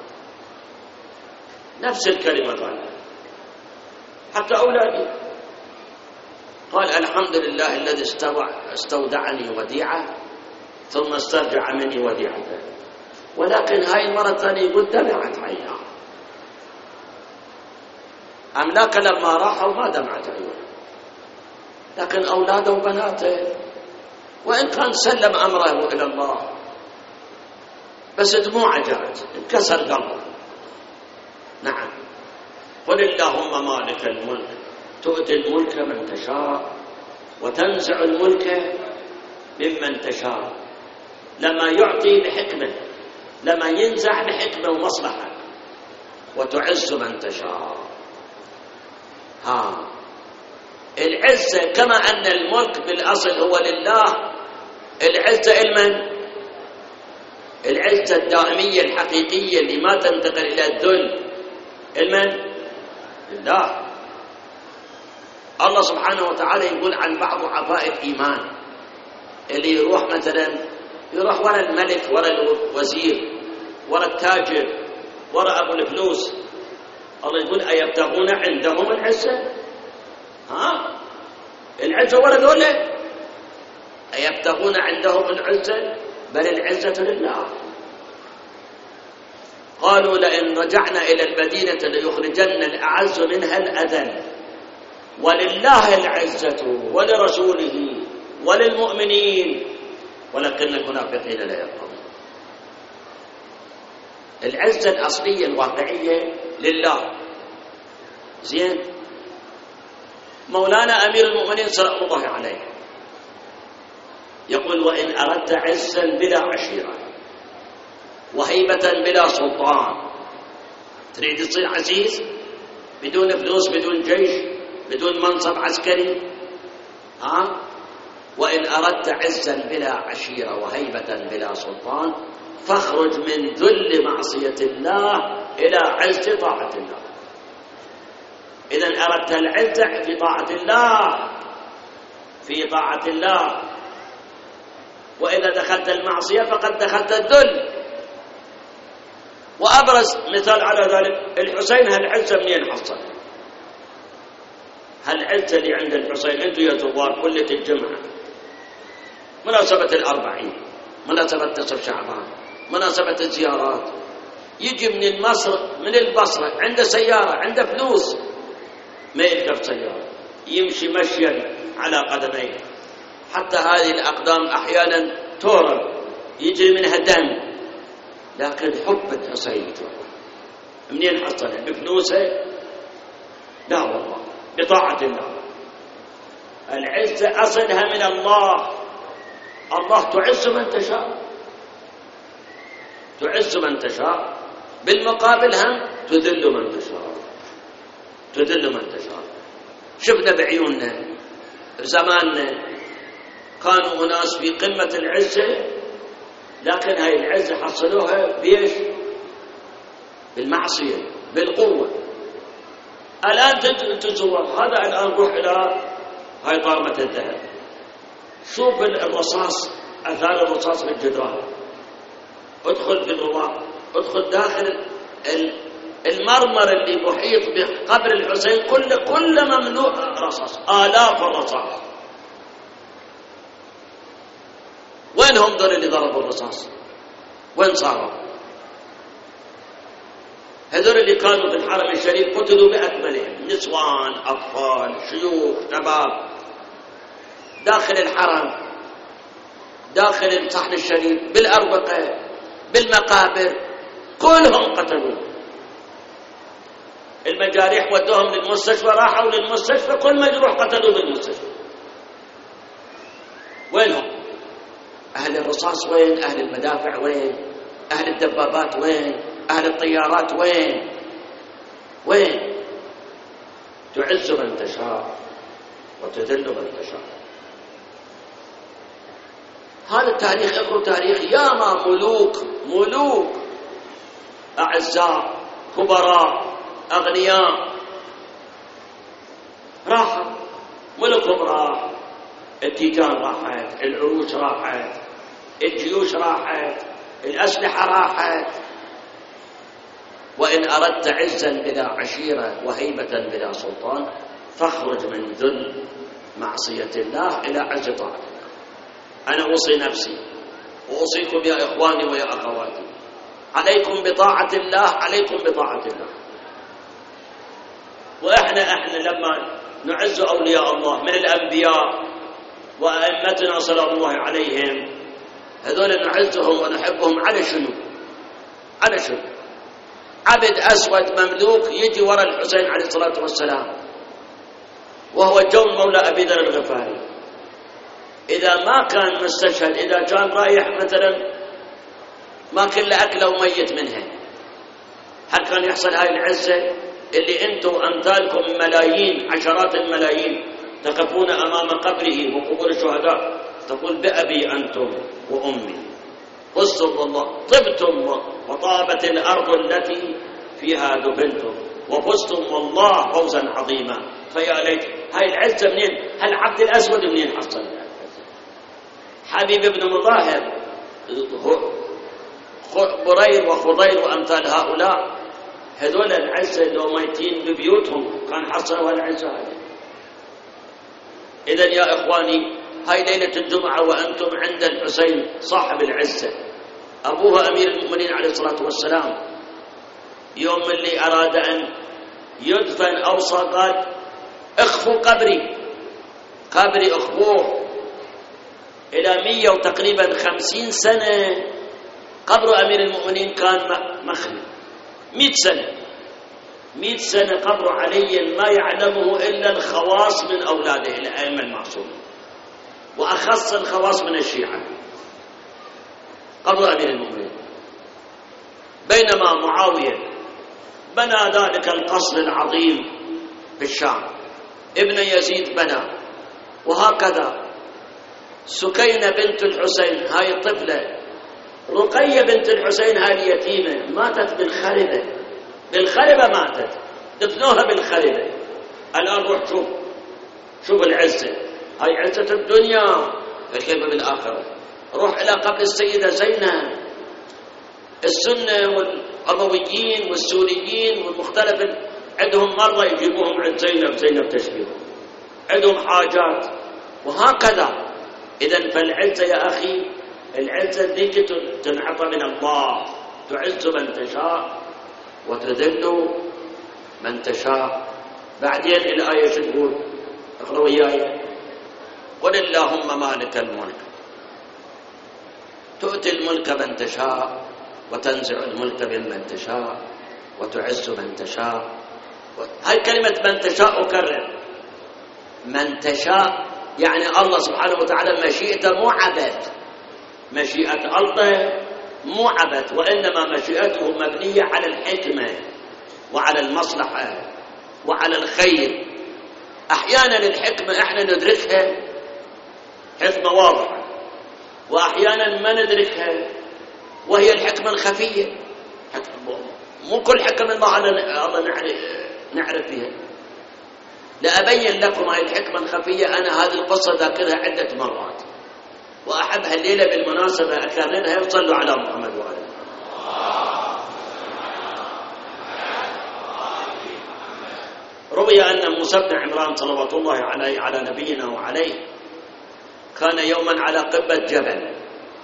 نفس الكلمة قالها، حتى أولادي. قال الحمد لله الذي استودعني وديعة ثم استرجع مني وديعته. ولكن هاي المرة الثانية يقول دمعت عيناه، أملاك لما راحوا ما دمعت عيناه، لكن أولاده وبناته وإن كان سلم أمره إلى الله بس دموعه جاءت، انكسر قلبه. نعم، قل اللهم مالك الملك تؤتي الملك من تشاء وتنزع الملك ممن تشاء. لما يعطي بحكمة، لما ينزع بحكمة ومصلحة، وتعز من تشاء. العزة كما أن الملك بالأصل هو لله، العزة المن؟ العزة الدائمية الحقيقية اللي ما تنتقل إلى الذل المن؟ لله. الله سبحانه وتعالى يقول عن بعض ضعفاء الإيمان اللي يروح مثلا يروح وراء الملك، وراء الوزير، وراء التاجر، وراء أبو الفلوس، الله يقول أيبتغون عندهم العزة؟ العزة وراء دولة؟ أيبتغون عندهم العزة؟ بل العزة لله. قالوا لئن رجعنا إلى المدينة ليخرجن الأعز منها الأذل، ولله العزة ولرسوله وللمؤمنين ولكن المنافقين لا يفقهون. العزة الأصلية الواقعية لله. زين، مولانا أمير المؤمنين سلام الله عليه يقول وإن أردت عزا بلا عشيرة وهيبة بلا سلطان، تريد تصير عزيز بدون فلوس، بدون جيش، بدون منصب عسكري، وإن أردت عزا بلا عشيرة وهيبة بلا سلطان فاخرج من ذل معصية الله إلى عز طاعة الله. إذن أردت العزة في طاعة الله، في طاعة الله، وإذا دخلت المعصية فقد دخلت الذل. وأبرز مثال على ذلك الحسين، هالعزة منين حصل؟ هالعزة اللي عند الحسين أنتم يا زوار كل الجمعة، مناسبة ال40، مناسبة نصف شعبان، مناسبة الزيارات، يجي من البصرة عنده سيارة، عنده فلوس، ما يركب سيارة، يمشي مشيا على قدميه، حتى هذه الأقدام أحيانا تورم يجري منها دم، لكن حب الحسين منين حصله؟ بفلوسه؟ لا والله، بطاعة الله. العزة أصلها من الله. الله تعز من تشاء، تعز من تشاء، بالمقابل هم تذل من تشاء، تذل من تشاء. شفنا بعيوننا بزماننا كانوا أناس في قمة العزة، لكن هاي العزة حصلوها بيش؟ بالمعصية، بالقوة. الآن تتصور هذا، الآن روح إلى هاي طامة الذهب، شوف الرصاص، أثار الرصاص في الجدران، ادخل في الرواق، ادخل داخل المرمر اللي محيط بقبر الحسين كل مملوء رصاص، آلاف الرصاص. وين هم دول اللي ضربوا الرصاص؟ وين صاروا؟ هذول اللي كانوا في الحرم الشريف قتلوا بأكملهم، نسوان، أطفال، شيوخ، شباب، داخل الحرم، داخل الصحن الشريف، بالأربقة، بالمقابر، كلهم قتلوا. المجاريح ودوهم للمستشفى، راحوا للمستشفى، كل مجروح قتلوا بالمستشفى. وينهم؟ أهل الرصاص وين؟ أهل المدافع وين؟ أهل الدبابات وين؟ أهل الطيارات وين؟ وين؟ تعز من تشاء وتذل من تشاء. هذا التاريخ اقرأ تاريخ، ياما ملوك أعزاء كبراء أغنياء راحوا، ملكهم راح، التيجان راحت، العروش راحت، الجيوش راحت، الأسلحة راحت. وإن أردت عزا بلا عشيرة وهيبة بلا سلطان فاخرج من ذل معصية الله إلى عز طاعة الله. أنا أوصي نفسي وأوصيكم يا إخواني ويا أخواتي، عليكم بطاعة الله، عليكم بطاعة الله. وإحنا لما نعز أولياء الله من الأنبياء وأئمتنا صلى الله عليهم، هذول نعزهم ونحبهم على شنو؟ على شنو؟ عبد أسود مملوك يجي وراء الحسين عليه الصلاة والسلام وهو جون مولى أبي ذر الغفاري، إذا ما كان مستشهد، إذا كان رايح مثلا ما كل أكله وميت منها، هل كان يحصل هاي العزة اللي أنتم أمثالكم ملايين، عشرات الملايين تقفون أمام قبره وقبور الشهداء تقول بأبي أنتم وأمي فزتم والله، طبتم وطابت الأرض التي فيها دفنتم وفزتم والله فوزا عظيما. فيا ليت هاي العزة منين؟ هل عبد الأسود منين حصل؟ حبيب بن مظاهر، برير وخضير وأمثال هؤلاء، هذول العزة لو ميتين ببيوتهم كان حصلوا العزة هذه. إذن يا إخواني، هاي ليلة الجمعة وأنتم عند الحسين صاحب العزة، أبوه أمير المؤمنين عليه الصلاة والسلام، يوم اللي أراد أن يدفن أوصى قال اخفوا قبري اخفوه. إلى 100 وتقريبا 50 سنة قبر أمير المؤمنين كان مخفي، 100 سنة قبر علي ما يعلمه إلا الخواص من أولاده الأئمة المعصومين، وأخص الخواص من الشيعة، قبر أمير المؤمنين. بينما معاوية بنى ذلك القصر العظيم في الشام، ابن يزيد بنى، وهكذا سكينة بنت الحسين هاي الطفلة، رقية بنت الحسين هاي اليتيمة ماتت بالخربة ماتت، دفنوها بالخربة. الآن روح شوف العزة، هاي عزة الدنيا، فكيف بالآخرة؟ روح إلى قبر السيدة زينب، السنة والأمويين والسوريين والمختلف عندهم مرضى يجيبوهم عند زينب تشفيهم، عندهم حاجات وهكذا. إذن فالعزة يا أخي، العزة ذيك تنعطى من الله، تعز من تشاء وتذل من تشاء. بعدين الآية شو تقول؟ اقرأوا وياي. قل اللهم مالك الملك تؤتي الملك من تشاء وتنزع الملك ممن تشاء وتعز من تشاء. هاي كلمة من تشاء أكرر، من تشاء يعني الله سبحانه وتعالى مشيئته مو عبث، مشيئة الله مو عبث، وإنما مشيئته مبنية على الحكمة وعلى المصلحة وعلى الخير. أحيانا الحكمة احنا ندركها حكمة واضحة، وأحيانا ما ندركها وهي الحكمة الخفية. مو كل حكمة الله نعرف فيها. لأبين لكم هاي الحكمة الخفية، أنا هذه القصة ذاكرها عدة مرات وأحب هالليلة بالمناسبة أكررها وصلوا على محمد وآله. روي أن موسى بن عمران صلوات الله عليه على نبينا وعليه كان يوما على قمة جبل،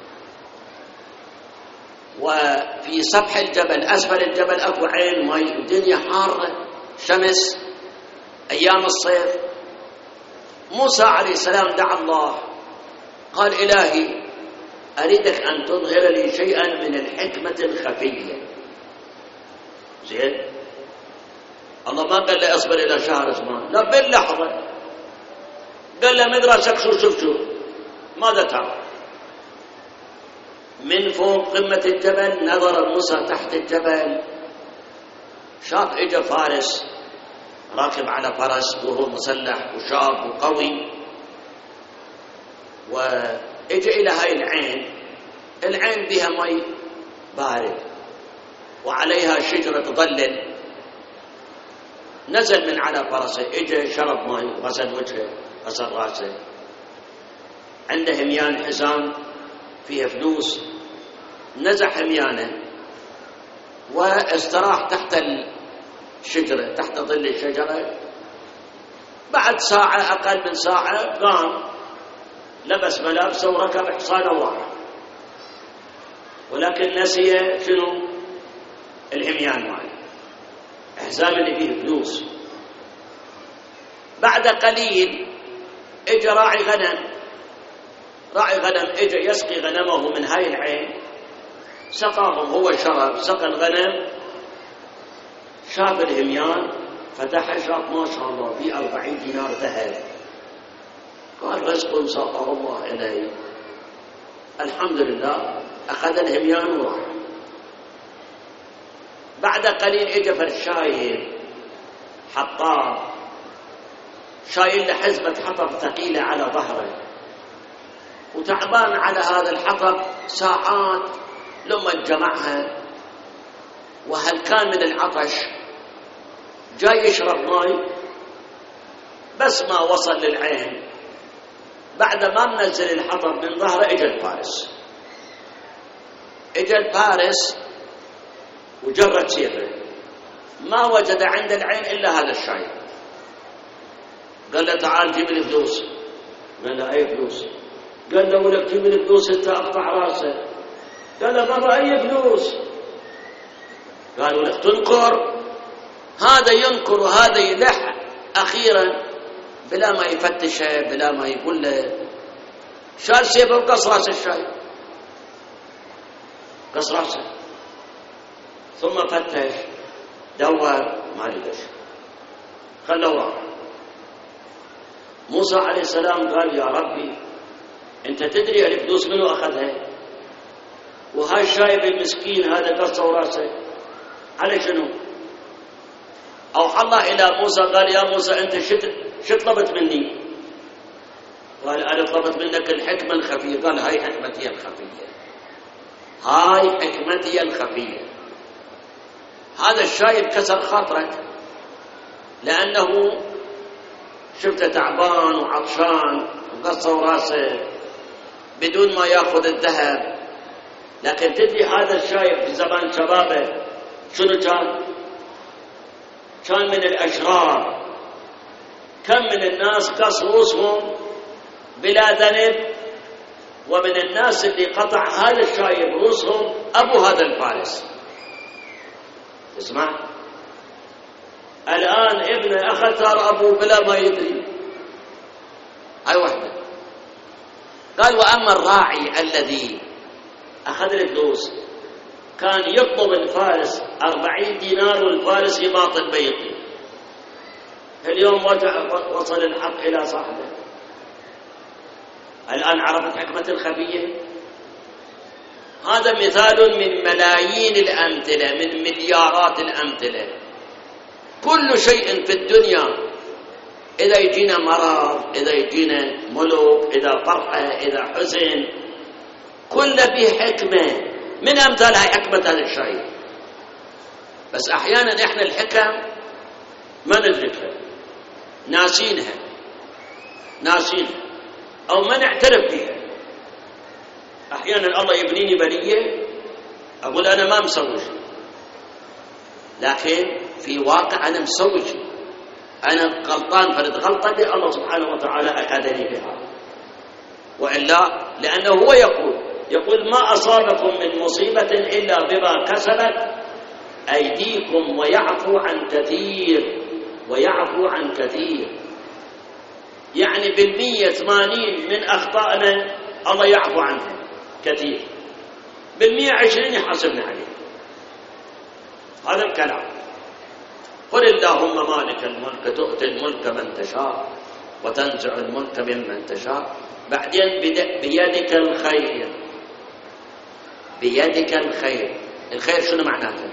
وفي سطح الجبل أسفل الجبل أكو عين مي، الدنيا حارة شمس أيام الصيف. موسى عليه السلام دعا الله قال إلهي أريدك أن تظهر لي شيئا من الحكمة الخفية. زين، الله ما قال له اصبر إلى شهر زمان، لا باللحظة قال له مدرسك شوف ماذا ترى؟ من فوق قمة الجبل نظر موسى تحت الجبل، شاف اجا فارس راكب على فرس وهو مسلح وشاب وقوي، واجا إلى هاي العين بها مي بارد وعليها شجرة تظلل. نزل من على فرسه، اجا شرب مي غسل وجهه غسل راسه، عنده هميان حزام فيها فلوس، نزع هميانه واستراح تحت الشجرة، تحت ظل الشجرة. بعد ساعة أقل من ساعة قام لبس ملابسه وركب حصانه وراح، ولكن نسي شنو؟ الهميان ماله، حزام اللي فيه فلوس. بعد قليل اجى راعي غنم اجى يسقي غنمه من هاي العين، سقاهم هو شرب، سقى الغنم، شاف الهميان فتح شاف ما شاء الله في 40 دينار ذهب. قال رزق ساقه الله إلي، الحمد لله. أخذ الهميان وراح. بعد قليل اجى فرشايل حطاب شايل له حزمة حطب ثقيلة على ظهره، وتعبان على هذا الحطب ساعات لما جمعها، وهل كان من العطش جاي يشرب ماء، بس ما وصل للعين بعد ما منزل الحطب من ظهره اجى الفارس وجرد سيفه، ما وجد عند العين الا هذا الشاي. قال له تعال جيب لي فلوس. قال له اي فلوس؟ قال له ولك جيب لي فلوس انت اقطع راسه. قال له بابا اي فلوس؟ قالوا لك تنكر؟ هذا ينكر وهذا يلح. اخيرا بلا ما يفتشه بلا ما يقول له شال سيفه وقص راس الشاي، قص راسه. ثم فتش دور ما لقى شيء، خلوه راح. موسى عليه السلام قال يا ربي انت تدري الفلوس منو اخذها؟ وهاي الشايب المسكين هذا قصه وراسه على شنو؟ اوحى الله الى موسى قال يا موسى انت شو طلبت مني؟ قال انا طلبت منك الحكمه الخفيه. قال هاي حكمتي الخفيه، هاي حكمتي الخفيه. هذا الشايب كسر خاطرك لانه شفته تعبان وعطشان وقصوا راسه بدون ما ياخذ الذهب. لكن تدري هذا الشايب في زمان شبابه شنو كان؟ كان من الاشرار، كم من الناس قص رؤوسهم بلا ذنب، ومن الناس اللي قطع هذا الشايب رؤوسهم أبو هذا الفارس. تسمع الآن ابنه أخذ ثار أبوه بلا ما يدري. هاي واحدة. قال وأما الراعي الذي أخذ الفلوس كان يطلب الفارس 40 دينار والفارس يباطل بيطي. اليوم وصل الحق إلى صاحبه. الآن عرفت حكمة الخفية. هذا مثال من ملايين الأمثلة، من مليارات الأمثلة. كل شيء في الدنيا، إذا يجينا مرض، إذا يجينا ملوك، إذا فرحة، إذا حزن، كل به حكمة. من أمثال هاي حكمة هذا الشيء. بس أحيانا إحنا الحكم ما ندركها، ناسينها أو ما نعترف بها. أحيانا الله يبنيني بنية أقول أنا ما مسوي شيء، لكن في واقع أنا مسوي شيء، أنا غلطان فرد غلطتي الله سبحانه وتعالى أخذني بها. وإلا لأنه هو يقول ما أصابكم من مصيبة إلا بما كسبت أيديكم ويعفو عن كثير. يعني 80 من أخطائنا الله يعفو عنها كثير، 20 يحاسبنا عليه. هذا الكلام. قل اللهم مالك الملك تؤتي الملك من تشاء وتنزع الملك ممن تشاء. بعدين بيدك الخير. الخير شنو معناته؟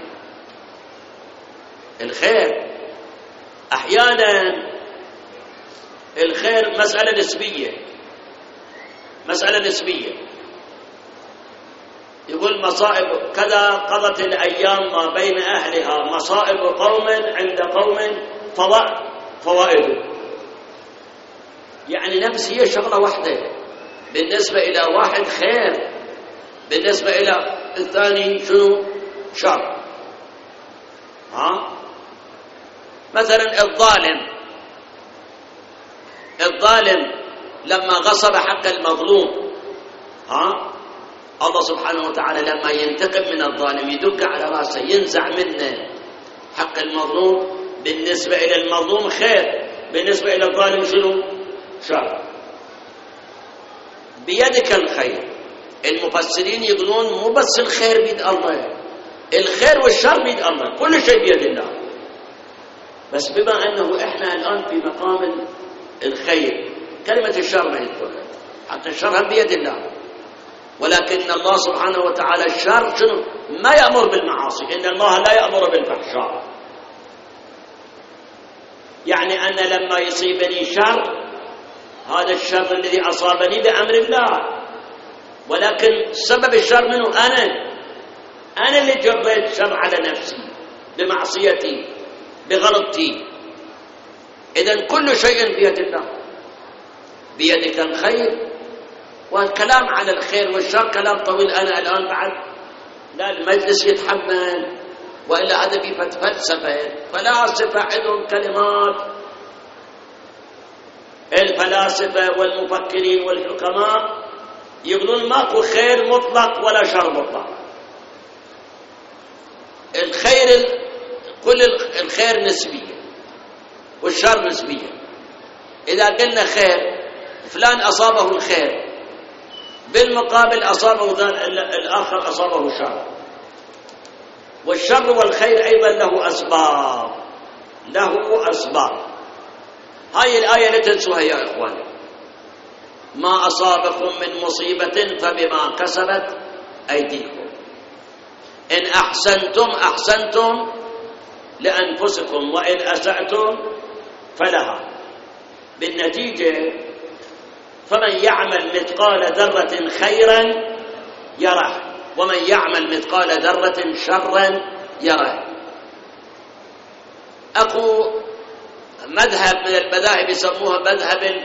الخير أحيانا الخير مسألة نسبية. يقول مصائب كذا قضت الأيام ما بين أهلها، مصائب قوم عند قوم فوائد. يعني نفس هي شغلة واحدة، بالنسبة إلى واحد خير، بالنسبة إلى الثاني شنو؟ شر. مثلا الظالم لما غصب حق المظلوم، الله سبحانه وتعالى لما ينتقم من الظالم يدق على راسه ينزع منه حق المظلوم. بالنسبة إلى المظلوم خير، بالنسبة إلى الظالم شنو؟ شر. بيدك الخير. المفسرين يقولون مو بس الخير بيد الله، الخير والشر بيد الله، كل شيء بيد الله. بس بما أنه إحنا الآن في مقام الخير، كلمة الشر ما يدخلها، حتى الشر هم بيد الله. ولكن الله سبحانه وتعالى الشر شنو؟ ما يأمر بالمعاصي، إن الله لا يأمر بالفحشاء. يعني أنا لما يصيبني شر، هذا الشر الذي أصابني بأمر الله، ولكن سبب الشر منه أنا اللي جريت الشر على نفسي بمعصيتي بغلطتي. إذن كل شيء بيد الله. بيدك الخير. والكلام على الخير والشر كلام طويل. أنا الآن بعد لا المجلس يتحمل، وإلا هذا فلاسفة عندهم كلمات. الفلاسفة والمفكرين والحكماء يقولون ماكو خير مطلق ولا شر مطلق. كل الخير نسبية والشر نسبية. إذا قلنا خير فلان أصابه الخير، بالمقابل أصابه الآخر أصابه شر. والشر والخير أيضا له أسباب. هاي الآية لا تنسوها يا إخواني. ما أصابكم من مصيبة فبما كسبت أيديكم. إن أحسنتم لأنفسكم، وإن أسأتم فلها. بالنتيجة فمن يعمل مثقال ذرة خيرا يره، ومن يعمل مثقال ذرة شرا يره. أكو مذهب من المذاهب يسموها مذهب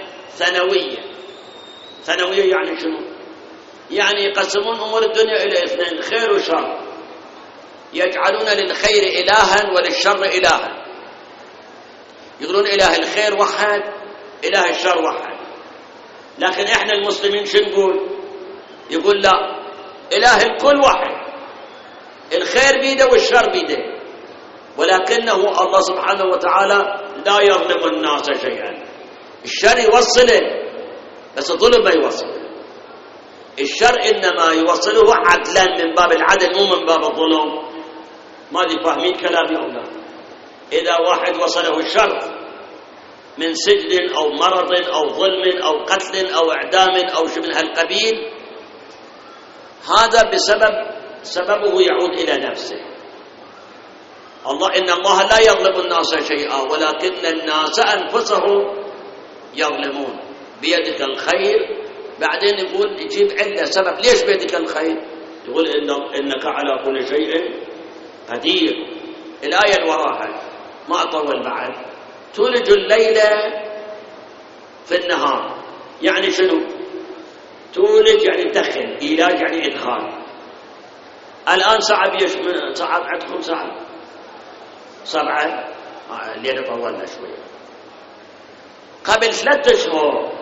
ثانوية. يعني شنو؟ يعني يقسمون أمور الدنيا إلى اثنين، خير وشر. يجعلون للخير إلها وللشر إلها. يقولون إله الخير واحد إله الشر واحد. لكن إحنا المسلمين شو نقول؟ يقول لا، إله الكل واحد، الخير بيده والشر بيده، ولكنه الله سبحانه وتعالى لا يظلم الناس شيئا. الشر يوصله بس الظلم ما يوصله. الشر إنما يوصله عدلا، من باب العدل مو من باب الظلم. ما دي فاهمين كلامي أو لا؟ إذا واحد وصله الشر من سجن أو مرض أو ظلم أو قتل أو إعدام أو شيء من هالقبيل، هذا سببه يعود إلى نفسه. إن الله لا يظلم الناس شيئا ولكن الناس أنفسهم يظلمون. بيدك الخير، بعدين يقول يجيب عنده سبب ليش بيدك الخير، يقول إنك على كل شيء قدير. الآية اللي وراها ما أطول بعد، تولج الليل في النهار، يعني شنو؟ تولج يعني تدخل، إيلاج يعني إدخال. الآن ساعة عندكم ساعة 7 الليل طولنا شوية. قبل 3 أشهر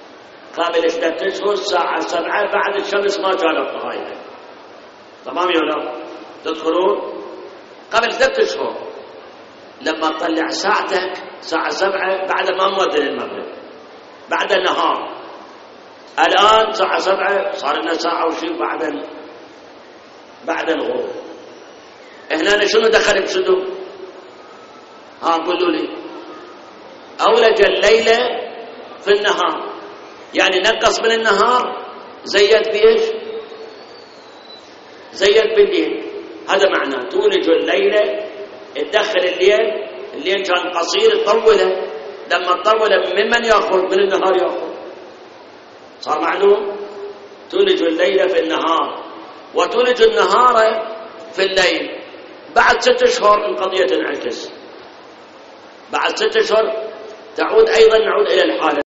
الساعة 7 بعد الشمس ما كانت ضايعة. تمام يا ولاد؟ تدخلون قبل 3 أشهر لما تطلع ساعتك الساعة 7 بعد ما مؤذن المغرب، بعد النهار. الآن الساعة 7 صار لنا ساعة وشيء بعد الغروب. هنا شنو دخل بشنو؟ قولوا لي. أولج الليل في النهار، يعني نقص من النهار زيد بإيش؟ زيد بالليل. هذا معناه تولج الليل، تدخل الليل كان قصير تطوله، لما تطوله ممن يأخذ؟ من النهار يأخذ. صار معلوم؟ تولج الليل في النهار وتولج النهار في الليل. بعد 6 أشهر القضية تنعكس، بعد 6 أشهر نعود إلى الحالة